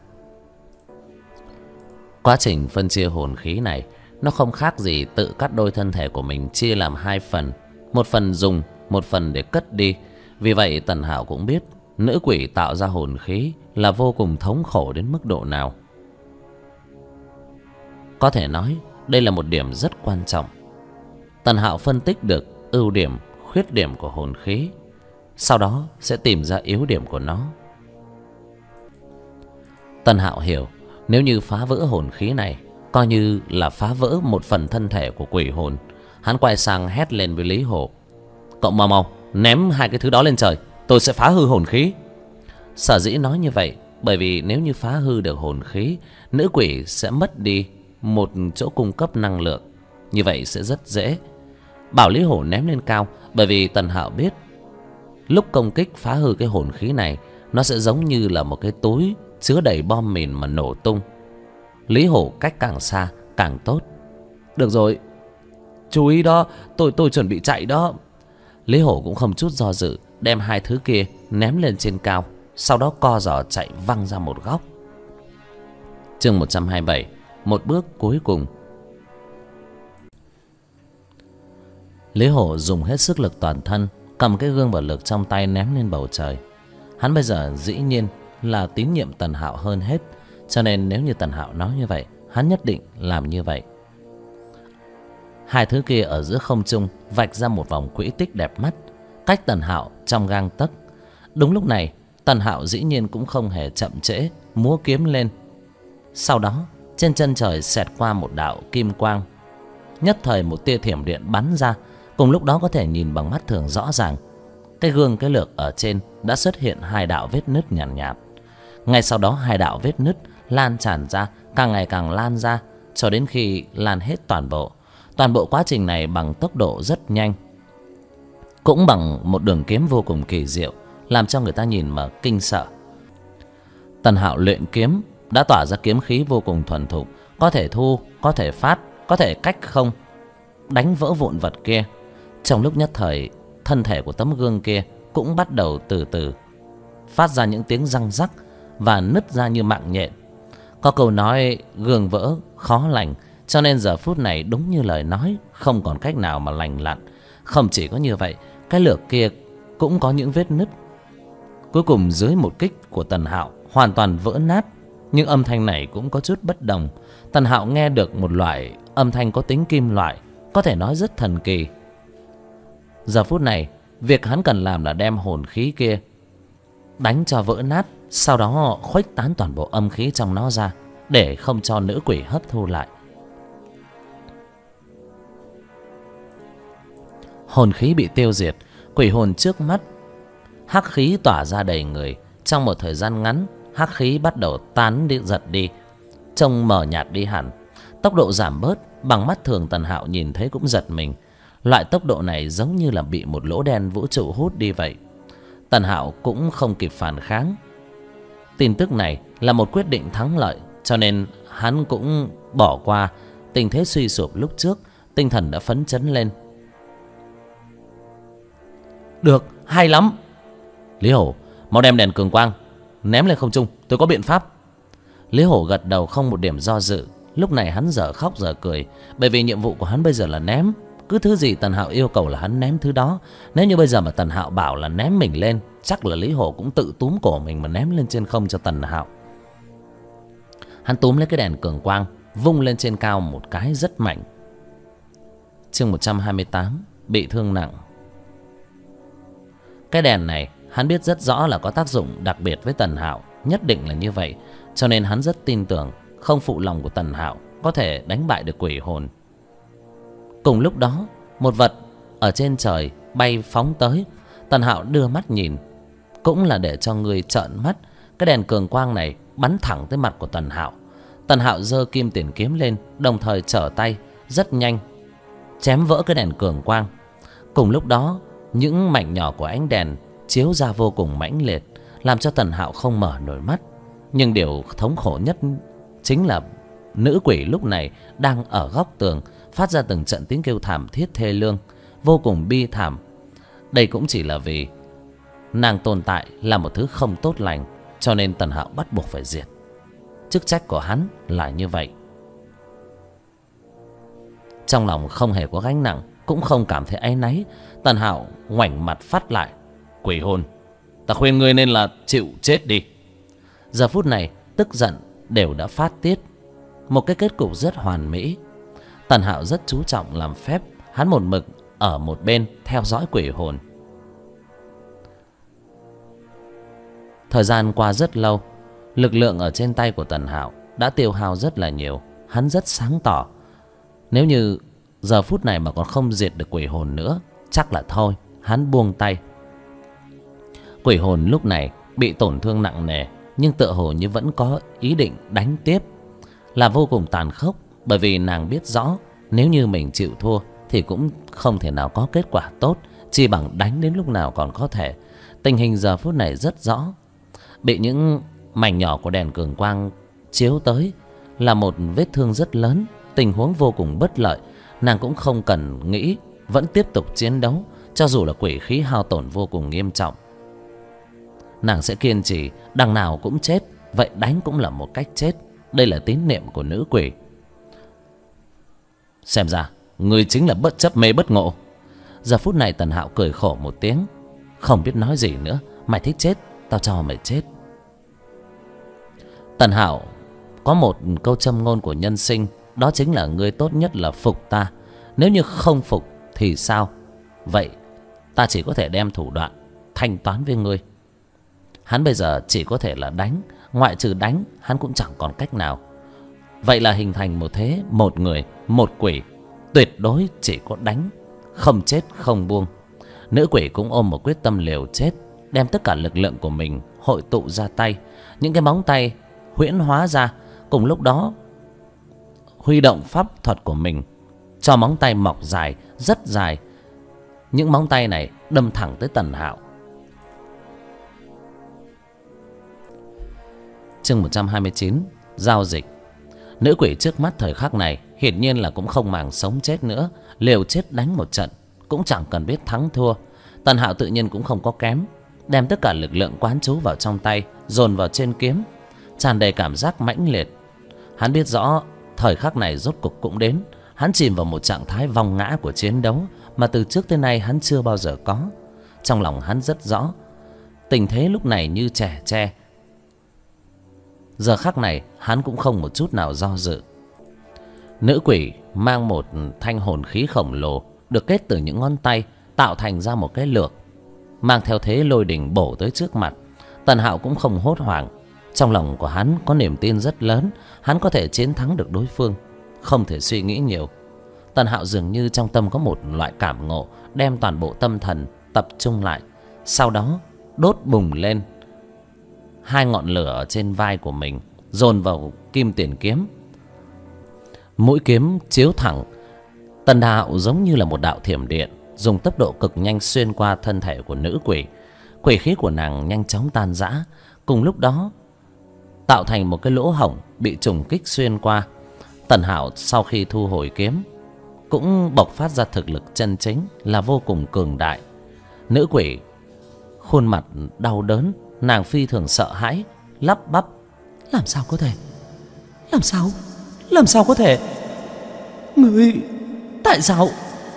Quá trình phân chia hồn khí này nó không khác gì tự cắt đôi thân thể của mình chia làm hai phần, một phần dùng, một phần để cất đi. Vì vậy Tần Hạo cũng biết nữ quỷ tạo ra hồn khí là vô cùng thống khổ đến mức độ nào. Có thể nói đây là một điểm rất quan trọng. Tần Hạo phân tích được ưu điểm, khuyết điểm của hồn khí, sau đó sẽ tìm ra yếu điểm của nó. Tần Hạo hiểu, nếu như phá vỡ hồn khí này, coi như là phá vỡ một phần thân thể của quỷ hồn. Hắn quay sang hét lên với Lý Hổ: "Cậu mau ném hai cái thứ đó lên trời, tôi sẽ phá hư hồn khí." Sở dĩ nói như vậy bởi vì nếu như phá hư được hồn khí, nữ quỷ sẽ mất đi một chỗ cung cấp năng lượng, như vậy sẽ rất dễ. Bảo Lý Hổ ném lên cao bởi vì Tần Hạo biết lúc công kích phá hư cái hồn khí này, nó sẽ giống như là một cái túi chứa đầy bom mìn mà nổ tung. Lý Hổ cách càng xa càng tốt. Được rồi, chú ý đó, tôi chuẩn bị chạy đó. Lý Hổ cũng không chút do dự, đem hai thứ kia ném lên trên cao, sau đó co giò chạy văng ra một góc. Chương 127, một bước cuối cùng. Lý Hổ dùng hết sức lực toàn thân, cầm cái gương bật lực trong tay ném lên bầu trời. Hắn bây giờ dĩ nhiên là tín nhiệm Tần Hạo hơn hết, cho nên nếu như Tần Hạo nói như vậy, hắn nhất định làm như vậy. Hai thứ kia ở giữa không trung vạch ra một vòng quỹ tích đẹp mắt, cách Tần Hạo trong gang tấc. Đúng lúc này, Tần Hạo dĩ nhiên cũng không hề chậm trễ, múa kiếm lên. Sau đó, trên chân trời xẹt qua một đạo kim quang. Nhất thời một tia thiểm điện bắn ra, cùng lúc đó có thể nhìn bằng mắt thường rõ ràng. Cái gương cái lược ở trên đã xuất hiện hai đạo vết nứt nhàn nhạt. Ngay sau đó hai đạo vết nứt lan tràn ra, càng ngày càng lan ra, cho đến khi lan hết toàn bộ. Toàn bộ quá trình này bằng tốc độ rất nhanh, cũng bằng một đường kiếm vô cùng kỳ diệu, làm cho người ta nhìn mà kinh sợ. Tần Hạo luyện kiếm đã tỏa ra kiếm khí vô cùng thuần thục, có thể thu, có thể phát, có thể cách không, đánh vỡ vụn vật kia. Trong lúc nhất thời, thân thể của tấm gương kia cũng bắt đầu từ từ phát ra những tiếng răng rắc và nứt ra như mạng nhện. Có câu nói gương vỡ khó lành, cho nên giờ phút này đúng như lời nói, không còn cách nào mà lành lặn. Không chỉ có như vậy, cái lược kia cũng có những vết nứt. Cuối cùng dưới một kích của Tần Hạo hoàn toàn vỡ nát. Nhưng âm thanh này cũng có chút bất đồng. Tần Hạo nghe được một loại âm thanh có tính kim loại, có thể nói rất thần kỳ. Giờ phút này, việc hắn cần làm là đem hồn khí kia đánh cho vỡ nát, sau đó khuếch tán toàn bộ âm khí trong nó ra, để không cho nữ quỷ hấp thu lại. Hồn khí bị tiêu diệt, quỷ hồn trước mắt hắc khí tỏa ra đầy người. Trong một thời gian ngắn, hắc khí bắt đầu tán đi, giật đi, trông mờ nhạt đi hẳn. Tốc độ giảm bớt, bằng mắt thường Tần Hạo nhìn thấy cũng giật mình. Loại tốc độ này giống như là bị một lỗ đen vũ trụ hút đi vậy. Tần Hạo cũng không kịp phản kháng. Tin tức này là một quyết định thắng lợi, cho nên hắn cũng bỏ qua tình thế suy sụp lúc trước, tinh thần đã phấn chấn lên. Được, hay lắm. Lý Hổ, mau đem đèn cường quang ném lên không trung, tôi có biện pháp. Lý Hổ gật đầu không một điểm do dự. Lúc này hắn dở khóc dở cười, bởi vì nhiệm vụ của hắn bây giờ là ném. Cứ thứ gì Tần Hạo yêu cầu là hắn ném thứ đó. Nếu như bây giờ mà Tần Hạo bảo là ném mình lên, chắc là Lý Hổ cũng tự túm cổ mình mà ném lên trên không cho Tần Hạo. Hắn túm lấy cái đèn cường quang, vung lên trên cao một cái rất mạnh. Chương 128, bị thương nặng. Cái đèn này hắn biết rất rõ là có tác dụng đặc biệt với Tần Hạo, nhất định là như vậy, cho nên hắn rất tin tưởng không phụ lòng của Tần Hạo có thể đánh bại được quỷ hồn. Cùng lúc đó, một vật ở trên trời bay phóng tới. Tần Hạo đưa mắt nhìn, cũng là để cho người trợn mắt. Cái đèn cường quang này bắn thẳng tới mặt của Tần Hạo. Tần Hạo giơ kim tiền kiếm lên, đồng thời trở tay rất nhanh chém vỡ cái đèn cường quang. Cùng lúc đó, những mảnh nhỏ của ánh đèn chiếu ra vô cùng mãnh liệt, làm cho Tần Hạo không mở nổi mắt. Nhưng điều thống khổ nhất chính là nữ quỷ lúc này đang ở góc tường, phát ra từng trận tiếng kêu thảm thiết thê lương, vô cùng bi thảm. Đây cũng chỉ là vì nàng tồn tại là một thứ không tốt lành, cho nên Tần Hạo bắt buộc phải diệt. Chức trách của hắn là như vậy. Trong lòng không hề có gánh nặng, cũng không cảm thấy áy náy. Tần Hạo ngoảnh mặt phát lại. Quỷ hồn, ta khuyên ngươi nên là chịu chết đi. Giờ phút này tức giận đều đã phát tiết, một cái kết cục rất hoàn mỹ. Tần Hạo rất chú trọng làm phép, hắn một mực ở một bên theo dõi quỷ hồn. Thời gian qua rất lâu, lực lượng ở trên tay của Tần Hạo đã tiêu hao rất là nhiều. Hắn rất sáng tỏ, nếu như giờ phút này mà còn không diệt được quỷ hồn nữa, chắc là thôi, hắn buông tay. Quỷ hồn lúc này bị tổn thương nặng nề, nhưng tựa hồ như vẫn có ý định đánh tiếp, là vô cùng tàn khốc. Bởi vì nàng biết rõ, nếu như mình chịu thua thì cũng không thể nào có kết quả tốt, chỉ bằng đánh đến lúc nào còn có thể. Tình hình giờ phút này rất rõ. Bị những mảnh nhỏ của đèn cường quang chiếu tới là một vết thương rất lớn. Tình huống vô cùng bất lợi. Nàng cũng không cần nghĩ, vẫn tiếp tục chiến đấu, cho dù là quỷ khí hao tổn vô cùng nghiêm trọng. Nàng sẽ kiên trì, đằng nào cũng chết, vậy đánh cũng là một cách chết. Đây là tín niệm của nữ quỷ. Xem ra người chính là bất chấp mê bất ngộ. Giờ phút này Tần Hạo cười khổ một tiếng, không biết nói gì nữa. Mày thích chết, tao cho mày chết. Tần Hạo có một câu châm ngôn của nhân sinh, đó chính là ngươi tốt nhất là phục ta. Nếu như không phục thì sao? Vậy ta chỉ có thể đem thủ đoạn thanh toán với ngươi. Hắn bây giờ chỉ có thể là đánh, ngoại trừ đánh hắn cũng chẳng còn cách nào. Vậy là hình thành một thế, một người, một quỷ. Tuyệt đối chỉ có đánh, không chết không buông. Nữ quỷ cũng ôm một quyết tâm liều chết, đem tất cả lực lượng của mình hội tụ ra tay. Những cái móng tay huyễn hóa ra, cùng lúc đó huy động pháp thuật của mình, cho móng tay mọc dài, rất dài. Những móng tay này đâm thẳng tới Tần Hạo. Chương 129, giao dịch. Nữ quỷ trước mắt thời khắc này hiển nhiên là cũng không màng sống chết nữa, liều chết đánh một trận, cũng chẳng cần biết thắng thua. Tần Hạo tự nhiên cũng không có kém, đem tất cả lực lượng quán trú vào trong tay, dồn vào trên kiếm, tràn đầy cảm giác mãnh liệt. Hắn biết rõ thời khắc này rốt cục cũng đến. Hắn chìm vào một trạng thái vòng ngã của chiến đấu mà từ trước tới nay hắn chưa bao giờ có. Trong lòng hắn rất rõ, tình thế lúc này như trẻ tre. Giờ khắc này hắn cũng không một chút nào do dự. Nữ quỷ mang một thanh hồn khí khổng lồ, được kết từ những ngón tay, tạo thành ra một cái lược, mang theo thế lôi đình bổ tới trước mặt. Tần Hạo cũng không hốt hoảng. Trong lòng của hắn có niềm tin rất lớn, hắn có thể chiến thắng được đối phương, không thể suy nghĩ nhiều. Tần Hạo dường như trong tâm có một loại cảm ngộ, đem toàn bộ tâm thần tập trung lại, sau đó đốt bùng lên hai ngọn lửa ở trên vai của mình, dồn vào kim tiền kiếm. Mũi kiếm chiếu thẳng. Tần Hạo giống như là một đạo thiểm điện, dùng tốc độ cực nhanh xuyên qua thân thể của nữ quỷ. Quỷ khí của nàng nhanh chóng tan rã, cùng lúc đó tạo thành một cái lỗ hổng bị trùng kích xuyên qua. Tần Hạo sau khi thu hồi kiếm cũng bộc phát ra thực lực chân chính là vô cùng cường đại. Nữ quỷ khuôn mặt đau đớn, nàng phi thường sợ hãi, lắp bắp: làm sao có thể? Làm sao có thể? Người, tại sao?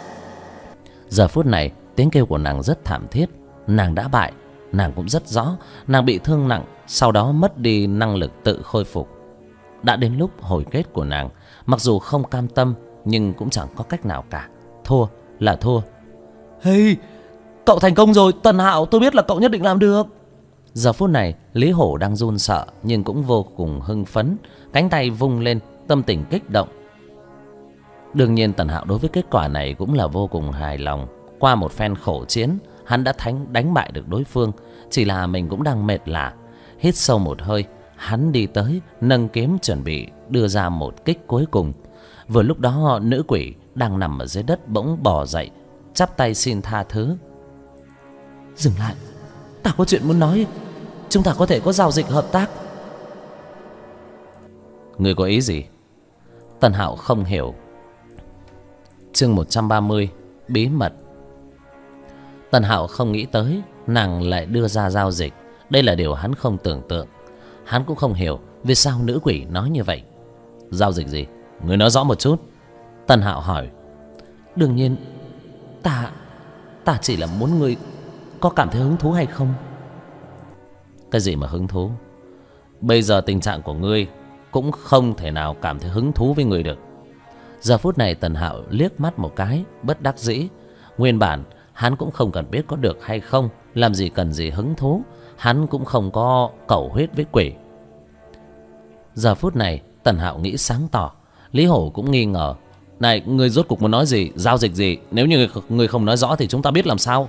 Giờ phút này tiếng kêu của nàng rất thảm thiết. Nàng đã bại, nàng cũng rất rõ nàng bị thương nặng, sau đó mất đi năng lực tự khôi phục. Đã đến lúc hồi kết của nàng, mặc dù không cam tâm nhưng cũng chẳng có cách nào cả. Thua là thua. Hey, cậu thành công rồi Tần Hạo, tôi biết là cậu nhất định làm được. Giờ phút này Lý Hổ đang run sợ nhưng cũng vô cùng hưng phấn, cánh tay vung lên, tâm tình kích động. Đương nhiên Tần Hạo đối với kết quả này cũng là vô cùng hài lòng. Qua một phen khổ chiến, hắn đã đánh bại được đối phương. Chỉ là mình cũng đang mệt lả. Hít sâu một hơi, hắn đi tới, nâng kiếm chuẩn bị đưa ra một kích cuối cùng. Vừa lúc đó nữ quỷ đang nằm ở dưới đất bỗng bò dậy, chắp tay xin tha thứ. Dừng lại, ta có chuyện muốn nói. Chúng ta có thể có giao dịch hợp tác. Người có ý gì? Tần Hạo không hiểu. Chương 130, bí mật. Tần Hạo không nghĩ tới nàng lại đưa ra giao dịch. Đây là điều hắn không tưởng tượng. Hắn cũng không hiểu vì sao nữ quỷ nói như vậy. Giao dịch gì? Người nói rõ một chút. Tần Hạo hỏi. Đương nhiên, ta chỉ là muốn người có cảm thấy hứng thú hay không. Cái gì mà hứng thú? Bây giờ tình trạng của ngươi cũng không thể nào cảm thấy hứng thú với người được. Giờ phút này Tần Hạo liếc mắt một cái, bất đắc dĩ. Nguyên bản hắn cũng không cần biết có được hay không, làm gì cần gì hứng thú. Hắn cũng không có cẩu huyết với quỷ. Giờ phút này Tần Hạo nghĩ sáng tỏ. Lý Hổ cũng nghi ngờ. Này, ngươi rốt cuộc muốn nói gì, giao dịch gì? Nếu như ngươi không nói rõ thì chúng ta biết làm sao?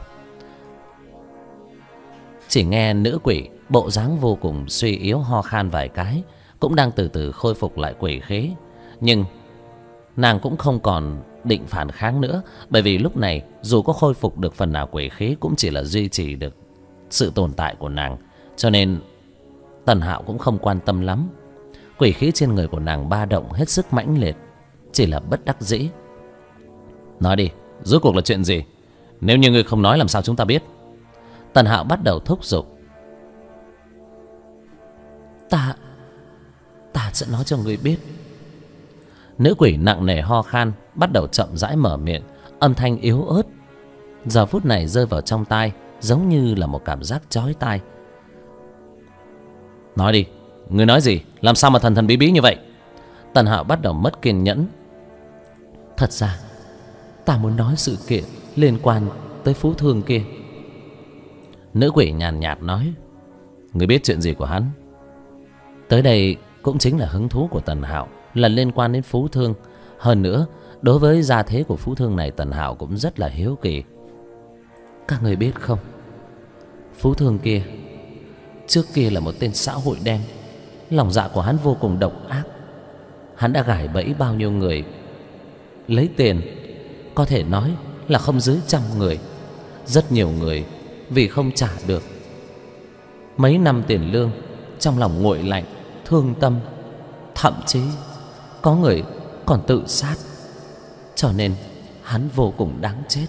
Chỉ nghe nữ quỷ bộ dáng vô cùng suy yếu ho khan vài cái, cũng đang từ từ khôi phục lại quỷ khí. Nhưng nàng cũng không còn định phản kháng nữa, bởi vì lúc này dù có khôi phục được phần nào quỷ khí cũng chỉ là duy trì được sự tồn tại của nàng, cho nên Tần Hạo cũng không quan tâm lắm. Quỷ khí trên người của nàng ba động hết sức mãnh liệt, chỉ là bất đắc dĩ. Nói đi, rốt cuộc là chuyện gì? Nếu như ngươi không nói làm sao chúng ta biết? Tần Hạo bắt đầu thúc giục. Ta sẽ nói cho ngươi biết. Nữ quỷ nặng nề ho khan, bắt đầu chậm rãi mở miệng, âm thanh yếu ớt. Giờ phút này rơi vào trong tai giống như là một cảm giác chói tai. Nói đi, ngươi nói gì? Làm sao mà thần thần bí bí như vậy? Tần Hạo bắt đầu mất kiên nhẫn. Thật ra ta muốn nói sự kiện liên quan tới Phú Thương kia. Nữ quỷ nhàn nhạt nói. Ngươi biết chuyện gì của hắn? Tới đây cũng chính là hứng thú của Tần Hạo, là liên quan đến Phú Thương. Hơn nữa, đối với gia thế của Phú Thương này, Tần Hạo cũng rất là hiếu kỳ. Các người biết không, Phú Thương kia trước kia là một tên xã hội đen. Lòng dạ của hắn vô cùng độc ác. Hắn đã gài bẫy bao nhiêu người, lấy tiền có thể nói là không dưới 100 người. Rất nhiều người vì không trả được mấy năm tiền lương, trong lòng nguội lạnh, thương tâm, thậm chí có người còn tự sát. Cho nên hắn vô cùng đáng chết.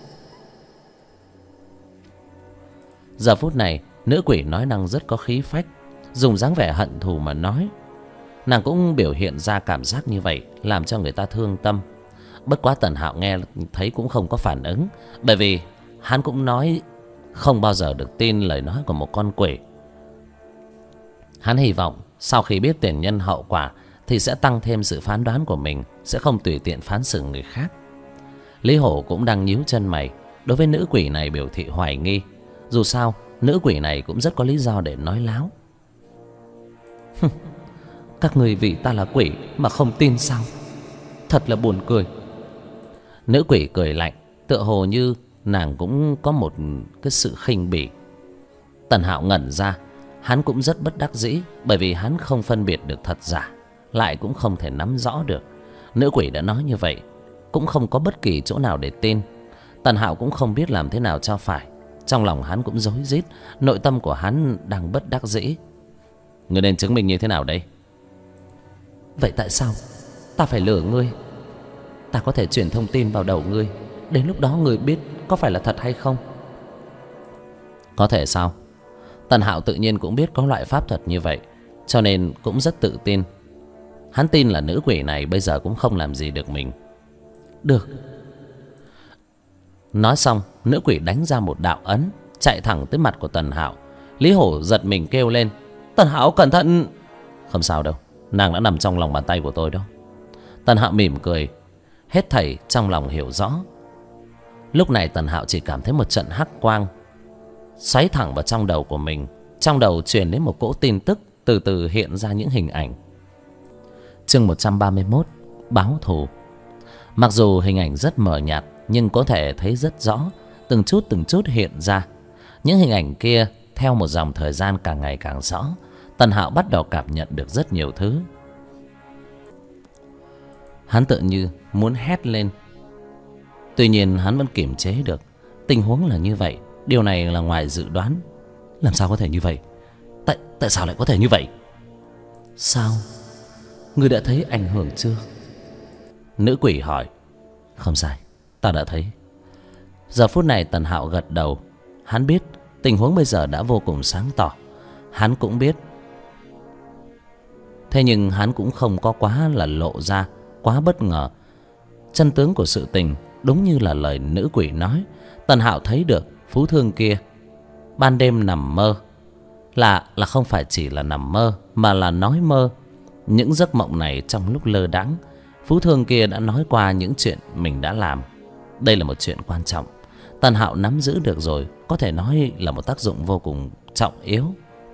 Giờ phút này, nữ quỷ nói năng rất có khí phách, dùng dáng vẻ hận thù mà nói. Nàng cũng biểu hiện ra cảm giác như vậy, làm cho người ta thương tâm. Bất quá Tần Hạo nghe thấy cũng không có phản ứng, bởi vì hắn cũng nói không bao giờ được tin lời nói của một con quỷ. Hắn hy vọng sau khi biết tiền nhân hậu quả thì sẽ tăng thêm sự phán đoán của mình, sẽ không tùy tiện phán xử người khác. Lý Hổ cũng đang nhíu chân mày, đối với nữ quỷ này biểu thị hoài nghi. Dù sao, nữ quỷ này cũng rất có lý do để nói láo. Các người vì ta là quỷ mà không tin sao? Thật là buồn cười. Nữ quỷ cười lạnh, tựa hồ như nàng cũng có một cái sự khinh bỉ. Tần Hạo ngẩn ra. Hắn cũng rất bất đắc dĩ, bởi vì hắn không phân biệt được thật giả, lại cũng không thể nắm rõ được. Nữ quỷ đã nói như vậy, cũng không có bất kỳ chỗ nào để tin. Tần Hạo cũng không biết làm thế nào cho phải. Trong lòng hắn cũng rối rít, nội tâm của hắn đang bất đắc dĩ. Ngươi nên chứng minh như thế nào đây? Vậy tại sao ta phải lừa ngươi? Ta có thể truyền thông tin vào đầu ngươi, đến lúc đó ngươi biết có phải là thật hay không. Có thể sao? Tần Hạo tự nhiên cũng biết có loại pháp thuật như vậy, cho nên cũng rất tự tin. Hắn tin là nữ quỷ này bây giờ cũng không làm gì được mình. Được. Nói xong, nữ quỷ đánh ra một đạo ấn, chạy thẳng tới mặt của Tần Hạo. Lý Hổ giật mình kêu lên. Tần Hạo cẩn thận. Không sao đâu, nàng đã nằm trong lòng bàn tay của tôi đó. Tần Hạo mỉm cười, hết thảy trong lòng hiểu rõ. Lúc này Tần Hạo chỉ cảm thấy một trận hắc quang xoáy thẳng vào trong đầu của mình. Trong đầu truyền đến một cỗ tin tức, từ từ hiện ra những hình ảnh. Chương 131, báo thù. Mặc dù hình ảnh rất mờ nhạt, nhưng có thể thấy rất rõ, từng chút hiện ra. Những hình ảnh kia theo một dòng thời gian càng ngày càng rõ. Tần Hạo bắt đầu cảm nhận được rất nhiều thứ. Hắn tự như muốn hét lên, tuy nhiên hắn vẫn kiềm chế được. Tình huống là như vậy, điều này là ngoài dự đoán. Làm sao có thể như vậy? Tại sao lại có thể như vậy? Sao? Ngươi đã thấy ảnh hưởng chưa? Nữ quỷ hỏi. Không sai, ta đã thấy. Giờ phút này Tần Hạo gật đầu. Hắn biết tình huống bây giờ đã vô cùng sáng tỏ. Hắn cũng biết. Thế nhưng hắn cũng không có quá là lộ ra, quá bất ngờ. Chân tướng của sự tình đúng như là lời nữ quỷ nói. Tần Hạo thấy được Phú Thương kia ban đêm nằm mơ, là không phải chỉ là nằm mơ, mà là nói mơ. Những giấc mộng này trong lúc lơ đãng, Phú Thương kia đã nói qua những chuyện mình đã làm. Đây là một chuyện quan trọng. Tần Hạo nắm giữ được rồi, có thể nói là một tác dụng vô cùng trọng yếu,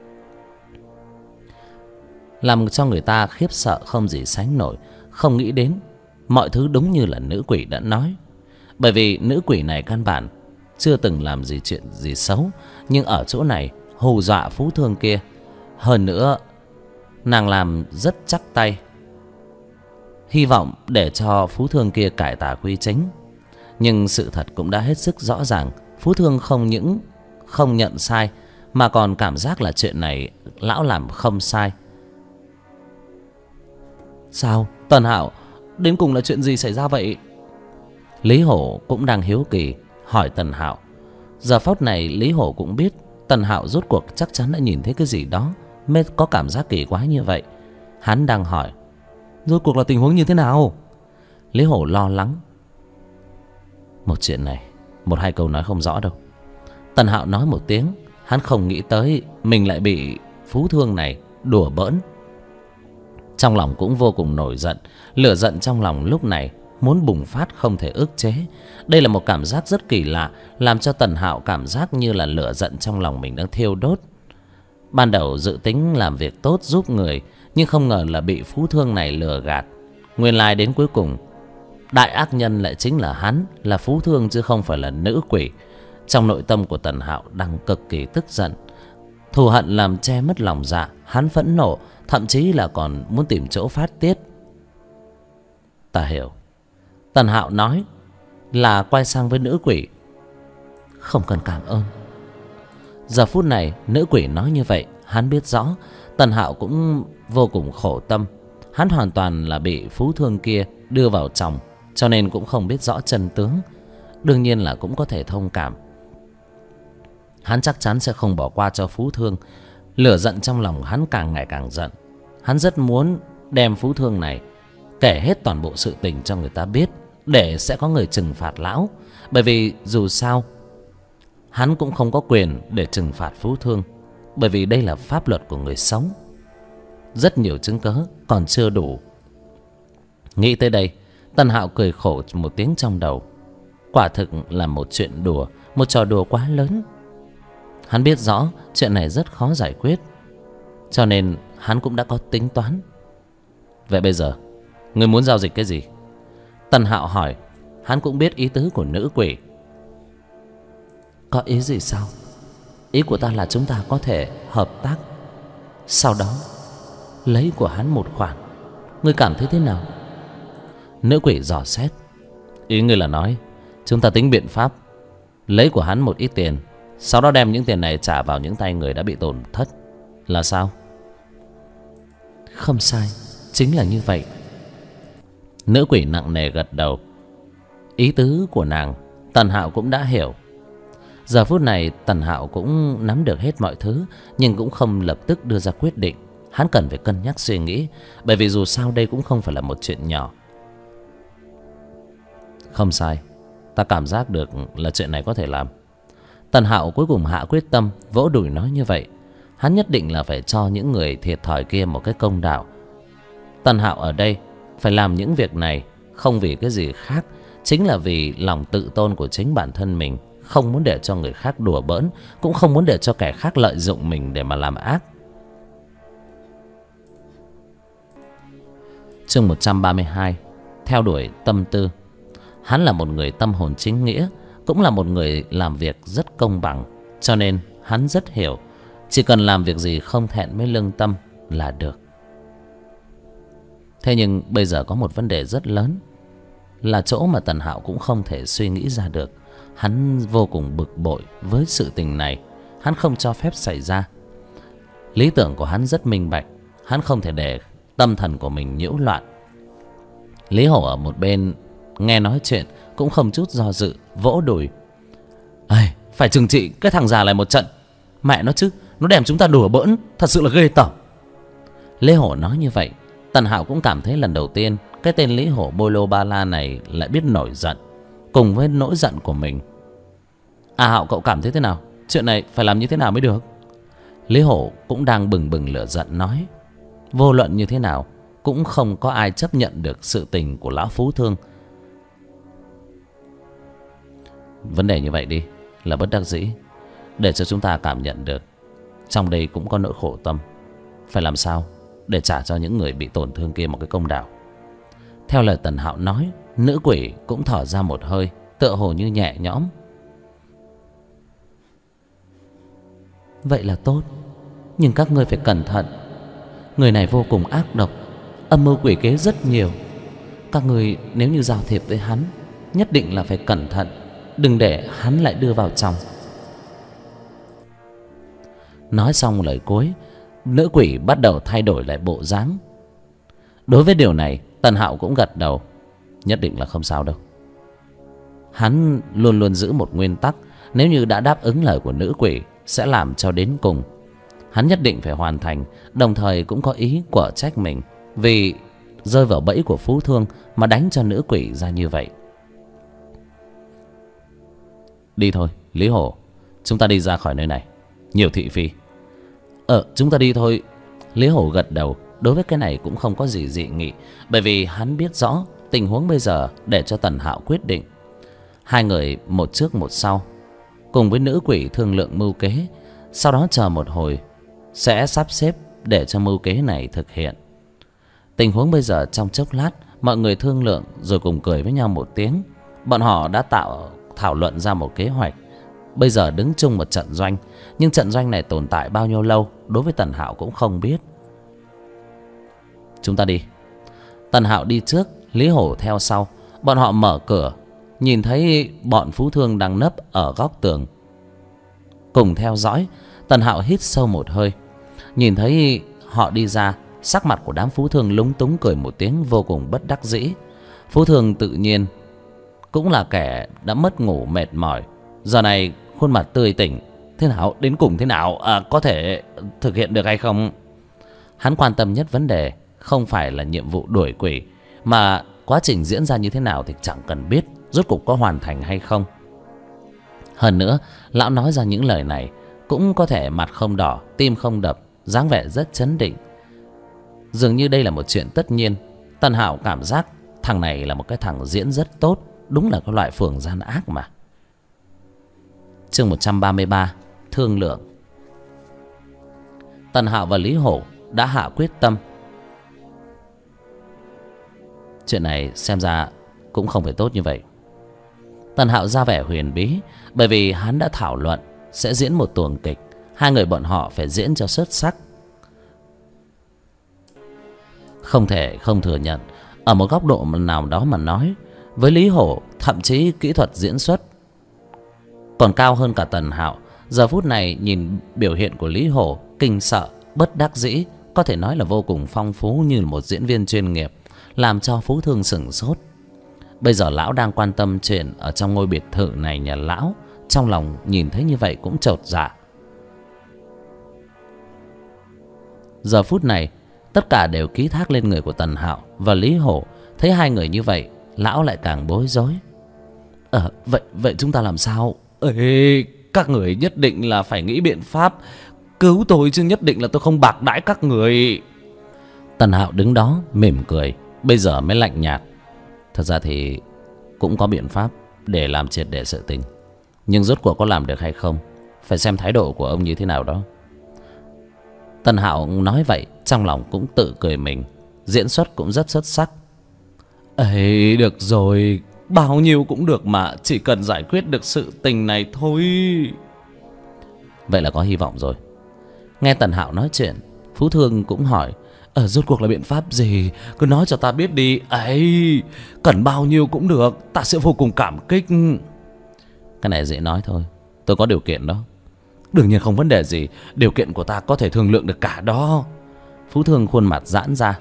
làm cho người ta khiếp sợ không gì sánh nổi. Không nghĩ đến mọi thứ đúng như là nữ quỷ đã nói. Bởi vì nữ quỷ này căn bản chưa từng làm gì chuyện gì xấu, nhưng ở chỗ này hù dọa Phú Thương kia. Hơn nữa, nàng làm rất chắc tay, hy vọng để cho Phú Thương kia cải tà quy chính. Nhưng sự thật cũng đã hết sức rõ ràng. Phú Thương không những không nhận sai, mà còn cảm giác là chuyện này lão làm không sai. Sao Tần Hạo, đến cùng là chuyện gì xảy ra vậy? Lý Hổ cũng đang hiếu kỳ hỏi Tần Hạo. Giờ phút này Lý Hổ cũng biết Tần Hạo rốt cuộc chắc chắn đã nhìn thấy cái gì đó mới có cảm giác kỳ quái như vậy. Hắn đang hỏi rốt cuộc là tình huống như thế nào. Lý Hổ lo lắng. Một chuyện này, một hai câu nói không rõ đâu. Tần Hạo nói một tiếng. Hắn không nghĩ tới mình lại bị Phú Thương này đùa bỡn. Trong lòng cũng vô cùng nổi giận. Lửa giận trong lòng lúc này muốn bùng phát không thể ức chế. Đây là một cảm giác rất kỳ lạ, làm cho Tần Hạo cảm giác như là lửa giận trong lòng mình đang thiêu đốt. Ban đầu dự tính làm việc tốt giúp người, nhưng không ngờ là bị Phú Thương này lừa gạt. Nguyên lai đến cuối cùng đại ác nhân lại chính là hắn, là Phú Thương chứ không phải là nữ quỷ. Trong nội tâm của Tần Hạo đang cực kỳ tức giận. Thù hận làm che mất lòng dạ. Hắn phẫn nộ, thậm chí là còn muốn tìm chỗ phát tiết. Ta hiểu. Tần Hạo nói là quay sang với nữ quỷ. Không cần cảm ơn. Giờ phút này nữ quỷ nói như vậy, hắn biết rõ Tần Hạo cũng vô cùng khổ tâm. Hắn hoàn toàn là bị Phú Thương kia đưa vào chồng, cho nên cũng không biết rõ chân tướng. Đương nhiên là cũng có thể thông cảm. Hắn chắc chắn sẽ không bỏ qua cho Phú Thương. Lửa giận trong lòng hắn càng ngày càng giận. Hắn rất muốn đem Phú Thương này kể hết toàn bộ sự tình cho người ta biết, để sẽ có người trừng phạt lão. Bởi vì dù sao hắn cũng không có quyền để trừng phạt Phú Thương, bởi vì đây là pháp luật của người sống. Rất nhiều chứng cớ còn chưa đủ. Nghĩ tới đây, Tần Hạo cười khổ một tiếng trong đầu. Quả thực là một chuyện đùa, một trò đùa quá lớn. Hắn biết rõ chuyện này rất khó giải quyết, cho nên hắn cũng đã có tính toán. Vậy bây giờ ngươi muốn giao dịch cái gì? Tần Hạo hỏi. Hắn cũng biết ý tứ của nữ quỷ. Có ý gì sao? Ý của ta là chúng ta có thể hợp tác, sau đó lấy của hắn một khoản. Ngươi cảm thấy thế nào? Nữ quỷ dò xét. Ý ngươi là nói chúng ta tính biện pháp lấy của hắn một ít tiền, sau đó đem những tiền này trả vào những tay người đã bị tổn thất, là sao? Không sai, chính là như vậy. Nữ quỷ nặng nề gật đầu. Ý tứ của nàng Tần Hạo cũng đã hiểu. Giờ phút này Tần Hạo cũng nắm được hết mọi thứ, nhưng cũng không lập tức đưa ra quyết định. Hắn cần phải cân nhắc suy nghĩ, bởi vì dù sao đây cũng không phải là một chuyện nhỏ. Không sai, ta cảm giác được là chuyện này có thể làm. Tần Hạo cuối cùng hạ quyết tâm, vỗ đùi nói như vậy. Hắn nhất định là phải cho những người thiệt thòi kia một cái công đạo. Tần Hạo ở đây phải làm những việc này không vì cái gì khác, chính là vì lòng tự tôn của chính bản thân mình. Không muốn để cho người khác đùa bỡn, cũng không muốn để cho kẻ khác lợi dụng mình để mà làm ác. Chương 132. Theo đuổi tâm tư. Hắn là một người tâm hồn chính nghĩa, cũng là một người làm việc rất công bằng, cho nên hắn rất hiểu, chỉ cần làm việc gì không thẹn với lương tâm là được. Thế nhưng bây giờ có một vấn đề rất lớn, là chỗ mà Tần Hạo cũng không thể suy nghĩ ra được. Hắn vô cùng bực bội với sự tình này. Hắn không cho phép xảy ra. Lý tưởng của hắn rất minh bạch. Hắn không thể để tâm thần của mình nhiễu loạn. Lý Hổ ở một bên nghe nói chuyện cũng không chút do dự, vỗ đùi. Phải trừng trị cái thằng già này một trận. Mẹ nó chứ, nó đem chúng ta đùa bỡn, thật sự là ghê tởm. Lý Hổ nói như vậy, Tần Hạo cũng cảm thấy lần đầu tiên cái tên Lý Hổ Bô Lô Ba La này lại biết nổi giận, cùng với nỗi giận của mình. Hạo, cậu cảm thấy thế nào? Chuyện này phải làm như thế nào mới được? Lý Hổ cũng đang bừng bừng lửa giận nói. Vô luận như thế nào cũng không có ai chấp nhận được sự tình của lão Phú Thương. Vấn đề như vậy đi là bất đắc dĩ, để cho chúng ta cảm nhận được trong đây cũng có nỗi khổ tâm. Phải làm sao để trả cho những người bị tổn thương kia một cái công đạo. Theo lời Tần Hạo nói, nữ quỷ cũng thở ra một hơi, tựa hồ như nhẹ nhõm. Vậy là tốt, nhưng các ngươi phải cẩn thận. Người này vô cùng ác độc, âm mưu quỷ kế rất nhiều. Các ngươi nếu như giao thiệp với hắn, nhất định là phải cẩn thận, đừng để hắn lại đưa vào trong. Nói xong lời cuối, nữ quỷ bắt đầu thay đổi lại bộ dáng. Đối với điều này, Tần Hạo cũng gật đầu. Nhất định là không sao đâu. Hắn luôn luôn giữ một nguyên tắc, nếu như đã đáp ứng lời của nữ quỷ sẽ làm cho đến cùng. Hắn nhất định phải hoàn thành, đồng thời cũng có ý quở trách mình vì rơi vào bẫy của Phú Thương mà đánh cho nữ quỷ ra như vậy. Đi thôi, Lý Hổ, chúng ta đi ra khỏi nơi này. Nhiều thị phi. Chúng ta đi thôi. Lý Hổ gật đầu. Đối với cái này cũng không có gì dị nghị, bởi vì hắn biết rõ tình huống bây giờ để cho Tần Hạo quyết định. Hai người một trước một sau, cùng với nữ quỷ thương lượng mưu kế, sau đó chờ một hồi sẽ sắp xếp để cho mưu kế này thực hiện. Tình huống bây giờ trong chốc lát, mọi người thương lượng rồi cùng cười với nhau một tiếng. Bọn họ đã thảo luận ra một kế hoạch. Bây giờ đứng chung một trận doanh, nhưng trận doanh này tồn tại bao nhiêu lâu đối với Tần Hạo cũng không biết. Chúng ta đi. Tần Hạo đi trước, Lý Hổ theo sau. Bọn họ mở cửa, nhìn thấy bọn Phú Thương đang nấp ở góc tường, cùng theo dõi. Tần Hạo hít sâu một hơi. Nhìn thấy họ đi ra, sắc mặt của đám Phú Thương lúng túng cười một tiếng vô cùng bất đắc dĩ. Phú Thương tự nhiên cũng là kẻ đã mất ngủ mệt mỏi, giờ này khuôn mặt tươi tỉnh. Thế nào, đến cùng thế nào, có thể thực hiện được hay không? Hắn quan tâm nhất vấn đề không phải là nhiệm vụ đuổi quỷ, mà quá trình diễn ra như thế nào thì chẳng cần biết, rốt cuộc có hoàn thành hay không. Hơn nữa, lão nói ra những lời này cũng có thể mặt không đỏ, tim không đập, dáng vẻ rất chấn định, dường như đây là một chuyện tất nhiên. Tần Hạo cảm giác thằng này là một cái thằng diễn rất tốt, đúng là cái loại phường gian ác mà. Chương 133, thương lượng. Tần Hạo và Lý Hổ đã hạ quyết tâm. Chuyện này xem ra cũng không phải tốt như vậy. Tần Hạo ra vẻ huyền bí, bởi vì hắn đã thảo luận sẽ diễn một tuồng kịch, hai người bọn họ phải diễn cho xuất sắc. Không thể không thừa nhận, ở một góc độ nào đó mà nói, với Lý Hổ thậm chí kỹ thuật diễn xuất còn cao hơn cả Tần Hạo. Giờ phút này nhìn biểu hiện của Lý Hổ, kinh sợ, bất đắc dĩ, có thể nói là vô cùng phong phú như một diễn viên chuyên nghiệp, làm cho Phú Thương sửng sốt. Bây giờ lão đang quan tâm chuyện ở trong ngôi biệt thự này nhà lão, trong lòng nhìn thấy như vậy cũng chột dạ. Giờ phút này tất cả đều ký thác lên người của Tần Hạo và Lý Hổ. Thấy hai người như vậy, lão lại càng bối rối. Vậy chúng ta làm sao? Các người nhất định là phải nghĩ biện pháp cứu tôi chứ, nhất định là tôi không bạc đãi các người. Tần Hạo đứng đó mỉm cười, bây giờ mới lạnh nhạt. Thật ra thì cũng có biện pháp để làm triệt để sự tình, nhưng rốt cuộc có làm được hay không phải xem thái độ của ông như thế nào đó. Tần Hạo nói vậy, trong lòng cũng tự cười mình, diễn xuất cũng rất xuất sắc. Được rồi, bao nhiêu cũng được mà, chỉ cần giải quyết được sự tình này thôi. Vậy là có hy vọng rồi. Nghe Tần Hạo nói chuyện, Phú Thương cũng hỏi, rốt cuộc là biện pháp gì? Cứ nói cho ta biết đi. Cần bao nhiêu cũng được, ta sẽ vô cùng cảm kích. Cái này dễ nói thôi, tôi có điều kiện đó. Đương nhiên không vấn đề gì, điều kiện của ta có thể thương lượng được cả đó. Phú Thương khuôn mặt giãn ra.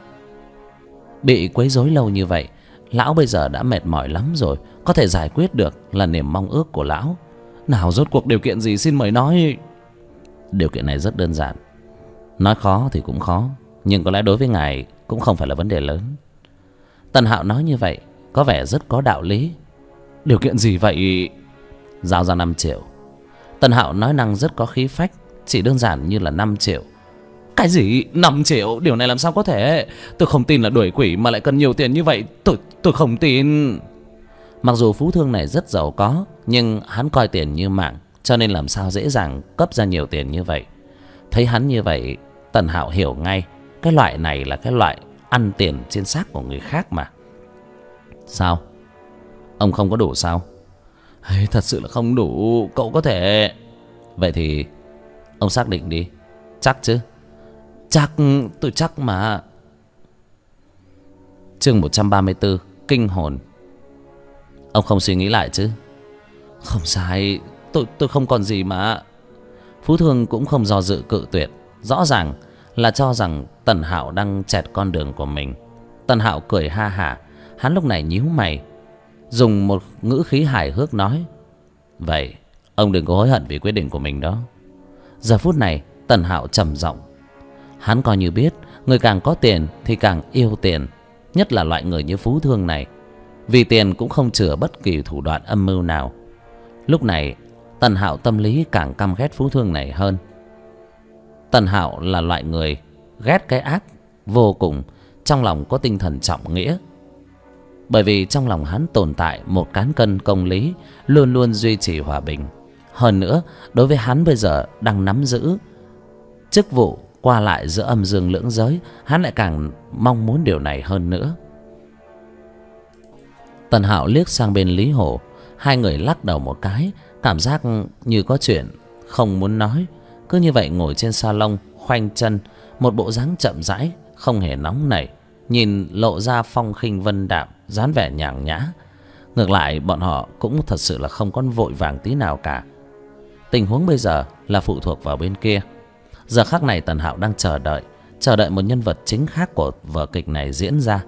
Bị quấy rối lâu như vậy, lão bây giờ đã mệt mỏi lắm rồi, có thể giải quyết được là niềm mong ước của lão. Nào, rốt cuộc điều kiện gì, xin mời nói. Điều kiện này rất đơn giản, nói khó thì cũng khó, nhưng có lẽ đối với ngài cũng không phải là vấn đề lớn. Tần Hạo nói như vậy có vẻ rất có đạo lý. Điều kiện gì vậy? Giao ra 5 triệu. Tần Hạo nói năng rất có khí phách, chỉ đơn giản như là 5 triệu. Cái gì? 5 triệu? Điều này làm sao có thể? Tôi không tin là đuổi quỷ mà lại cần nhiều tiền như vậy. Tôi không tin. Mặc dù Phú Thương này rất giàu có, nhưng hắn coi tiền như mạng, cho nên làm sao dễ dàng cấp ra nhiều tiền như vậy. Thấy hắn như vậy, Tần Hạo hiểu ngay, cái loại này là cái loại ăn tiền trên xác của người khác mà. Sao? Ông không có đủ sao? Thật sự là không đủ, cậu có thể... Vậy thì ông xác định đi. Chắc chứ? Chắc, tôi chắc mà. Chương 134, kinh hồn. Ông không suy nghĩ lại chứ? Không sai, tôi không còn gì mà. Phú Thương cũng không do dự cự tuyệt, rõ ràng là cho rằng Tần Hạo đang chẹt con đường của mình. Tần Hạo cười ha hả, hắn lúc này nhíu mày, dùng một ngữ khí hài hước nói: vậy ông đừng có hối hận vì quyết định của mình đó. Giờ phút này Tần Hạo trầm giọng. Hắn coi như biết người càng có tiền thì càng yêu tiền, nhất là loại người như Phú Thương này. Vì tiền cũng không chừa bất kỳ thủ đoạn âm mưu nào. Lúc này Tần Hạo tâm lý càng căm ghét Phú Thương này hơn. Tần Hạo là loại người ghét cái ác vô cùng, trong lòng có tinh thần trọng nghĩa. Bởi vì trong lòng hắn tồn tại một cán cân công lý, luôn luôn duy trì hòa bình. Hơn nữa, đối với hắn bây giờ đang nắm giữ chức vụ qua lại giữa âm dương lưỡng giới, hắn lại càng mong muốn điều này hơn nữa. Tần Hạo liếc sang bên Lý Hổ, hai người lắc đầu một cái, cảm giác như có chuyện không muốn nói. Cứ như vậy ngồi trên salon khoanh chân, một bộ dáng chậm rãi, không hề nóng nảy, nhìn lộ ra phong khinh vân đạm, dáng vẻ nhàn nhã. Ngược lại bọn họ cũng thật sự là không có vội vàng tí nào cả. Tình huống bây giờ là phụ thuộc vào bên kia. Giờ khắc này Tần Hạo đang chờ đợi một nhân vật chính khác của vở kịch này diễn ra.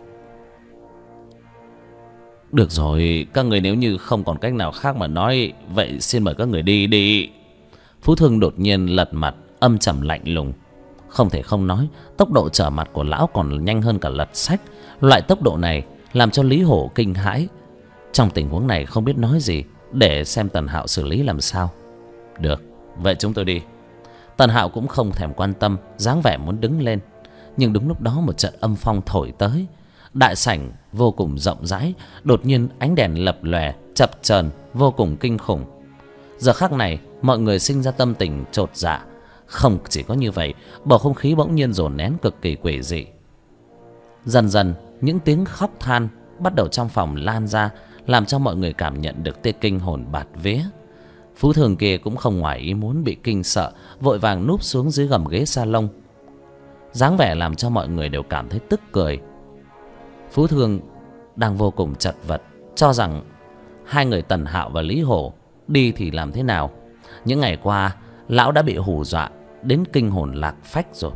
Được rồi, các người nếu như không còn cách nào khác mà nói, vậy xin mời các người đi đi. Phú Thương đột nhiên lật mặt, âm trầm lạnh lùng. Không thể không nói, tốc độ trở mặt của lão còn nhanh hơn cả lật sách. Loại tốc độ này làm cho Lý Hổ kinh hãi. Trong tình huống này không biết nói gì, để xem Tần Hạo xử lý làm sao. Được, vậy chúng tôi đi. Tần Hạo cũng không thèm quan tâm, dáng vẻ muốn đứng lên. Nhưng đúng lúc đó một trận âm phong thổi tới. Đại sảnh vô cùng rộng rãi, đột nhiên ánh đèn lập lòe, chập chờn, vô cùng kinh khủng. Giờ khắc này mọi người sinh ra tâm tình chột dạ. Không chỉ có như vậy, bầu không khí bỗng nhiên dồn nén cực kỳ quỷ dị. Dần dần những tiếng khóc than bắt đầu trong phòng lan ra, làm cho mọi người cảm nhận được tia kinh hồn bạt vía. Phú Thường kia cũng không ngoài ý muốn bị kinh sợ, vội vàng núp xuống dưới gầm ghế salon, dáng vẻ làm cho mọi người đều cảm thấy tức cười. Phú Thương đang vô cùng chật vật, cho rằng hai người Tần Hạo và Lý Hổ đi thì làm thế nào. Những ngày qua lão đã bị hù dọa đến kinh hồn lạc phách rồi.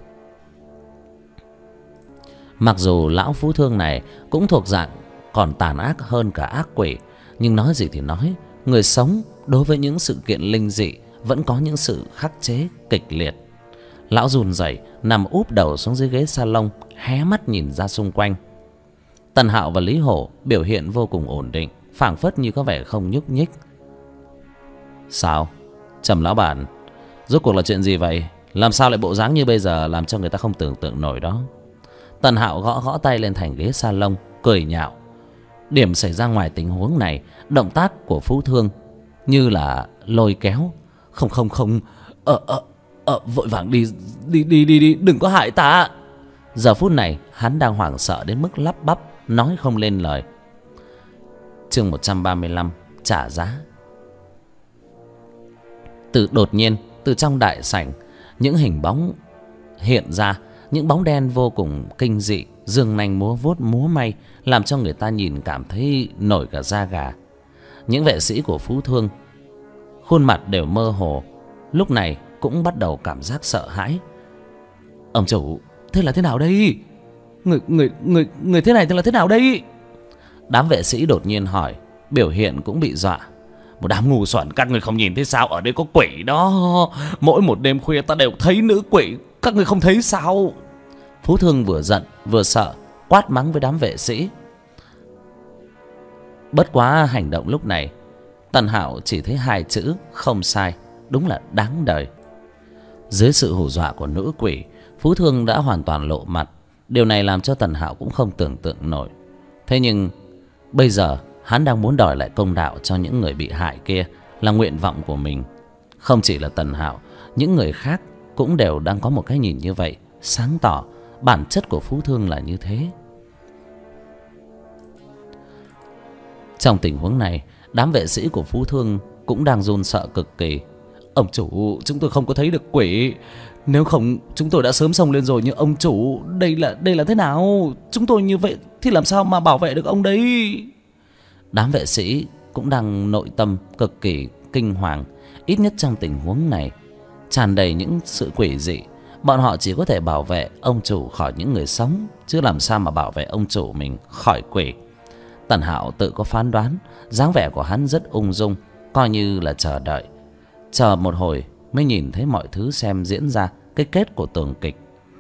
Mặc dù lão Phú Thương này cũng thuộc dạng còn tàn ác hơn cả ác quỷ, nhưng nói gì thì nói, người sống đối với những sự kiện linh dị vẫn có những sự khắc chế kịch liệt. Lão run rẩy nằm úp đầu xuống dưới ghế salon, hé mắt nhìn ra xung quanh. Tần Hạo và Lý Hổ biểu hiện vô cùng ổn định, phảng phất như có vẻ không nhúc nhích. Sao, Trầm lão bản, rốt cuộc là chuyện gì vậy? Làm sao lại bộ dáng như bây giờ, làm cho người ta không tưởng tượng nổi đó. Tần Hạo gõ gõ tay lên thành ghế salon, cười nhạo. Điểm xảy ra ngoài tình huống này, động tác của Phú Thương như là lôi kéo. Không, vội vàng đi, đừng có hại ta. Giờ phút này hắn đang hoảng sợ đến mức lắp bắp, nói không lên lời. Chương 135, trả giá. Đột nhiên từ trong đại sảnh, những hình bóng hiện ra, những bóng đen vô cùng kinh dị, dương nanh múa vuốt múa may, làm cho người ta nhìn cảm thấy nổi cả da gà. Những vệ sĩ của Phú Thương khuôn mặt đều mơ hồ, lúc này cũng bắt đầu cảm giác sợ hãi. Ông chủ, thế là thế nào đây? Người thế này thì là thế nào đây? Đám vệ sĩ đột nhiên hỏi, biểu hiện cũng bị dọa. Một đám ngu xuẩn, các người không nhìn thấy sao? Ở đây có quỷ đó. Mỗi một đêm khuya ta đều thấy nữ quỷ, các người không thấy sao? Phú Thương vừa giận vừa sợ, quát mắng với đám vệ sĩ. Bất quá hành động lúc này, Tần Hạo chỉ thấy hai chữ không sai, đúng là đáng đời. Dưới sự hù dọa của nữ quỷ, Phú Thương đã hoàn toàn lộ mặt. Điều này làm cho Tần Hạo cũng không tưởng tượng nổi. Thế nhưng bây giờ hắn đang muốn đòi lại công đạo cho những người bị hại kia, là nguyện vọng của mình. Không chỉ là Tần Hạo, những người khác cũng đều đang có một cái nhìn như vậy, sáng tỏ bản chất của Phú Thương là như thế. Trong tình huống này, đám vệ sĩ của Phú Thương cũng đang run sợ cực kỳ. Ông chủ, chúng tôi không có thấy được quỷ. Nếu không chúng tôi đã sớm xông lên rồi. Nhưng ông chủ, đây là thế nào? Chúng tôi như vậy thì làm sao mà bảo vệ được ông đấy? Đám vệ sĩ cũng đang nội tâm cực kỳ kinh hoàng. Ít nhất trong tình huống này, tràn đầy những sự quỷ dị. Bọn họ chỉ có thể bảo vệ ông chủ khỏi những người sống, chứ làm sao mà bảo vệ ông chủ mình khỏi quỷ. Tần Hạo tự có phán đoán, dáng vẻ của hắn rất ung dung, coi như là chờ đợi. Chờ một hồi mới nhìn thấy mọi thứ xem diễn ra cái kết của tường kịch.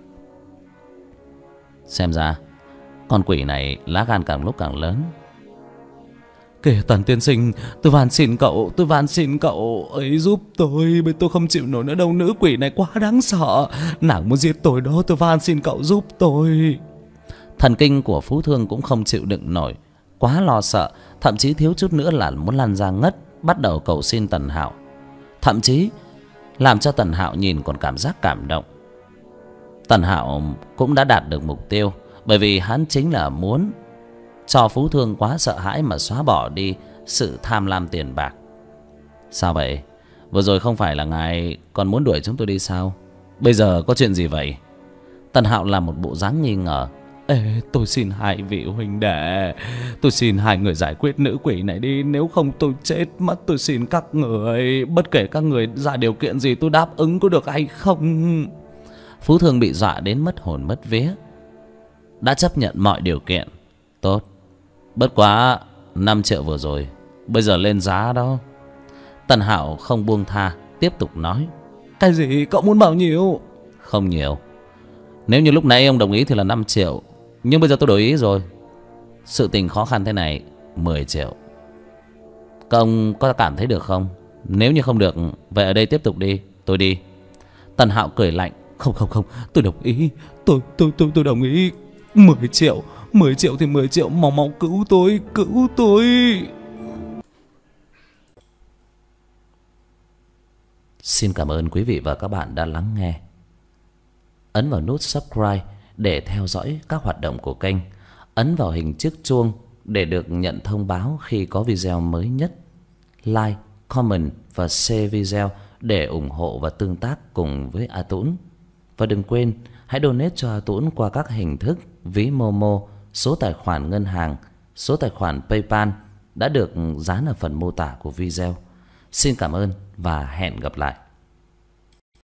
Xem ra con quỷ này lá gan càng lúc càng lớn. Kìa Tần tiên sinh, tôi van xin cậu ấy giúp tôi, bởi tôi không chịu nổi nữa đâu, nữ quỷ này quá đáng sợ, nàng muốn giết tôi đó, tôi van xin cậu giúp tôi. Thần kinh của Phú Thương cũng không chịu đựng nổi, quá lo sợ, thậm chí thiếu chút nữa là muốn lăn ra ngất, bắt đầu cầu xin Tần Hạo. Thậm chí làm cho Tần Hạo nhìn còn cảm giác cảm động. Tần Hạo cũng đã đạt được mục tiêu, bởi vì hắn chính là muốn cho Phú Thương quá sợ hãi mà xóa bỏ đi sự tham lam tiền bạc. Sao vậy? Vừa rồi không phải là ngài còn muốn đuổi chúng tôi đi sao? Bây giờ có chuyện gì vậy? Tần Hạo làm một bộ dáng nghi ngờ. Ê, tôi xin hai vị huynh đệ, tôi xin hai người giải quyết nữ quỷ này đi, nếu không tôi chết mất. Tôi xin các người, bất kể các người ra điều kiện gì tôi đáp ứng, có được hay không? Phú Thương bị dọa đến mất hồn mất vía, đã chấp nhận mọi điều kiện. Tốt, bất quá 5 triệu vừa rồi, bây giờ lên giá đó. Tần Hạo không buông tha, tiếp tục nói. Cái gì? Cậu muốn bao nhiêu? Không nhiều. Nếu như lúc nãy ông đồng ý thì là 5 triệu, nhưng bây giờ tôi đổi ý rồi. Sự tình khó khăn thế này, 10 triệu. Các ông có cảm thấy được không? Nếu như không được, vậy ở đây tiếp tục đi, tôi đi. Tần Hạo cười lạnh. Không, tôi đồng ý. Tôi đồng ý. 10 triệu thì 10 triệu, mau cứu tôi. Xin cảm ơn quý vị và các bạn đã lắng nghe. Ấn vào nút subscribe để theo dõi các hoạt động của kênh. Ấn vào hình chiếc chuông để được nhận thông báo khi có video mới nhất. Like, comment và share video để ủng hộ và tương tác cùng với A Tũng. Và đừng quên hãy donate cho A Tũng qua các hình thức ví Momo, số tài khoản ngân hàng, số tài khoản PayPal đã được dán ở phần mô tả của video. Xin cảm ơn và hẹn gặp lại.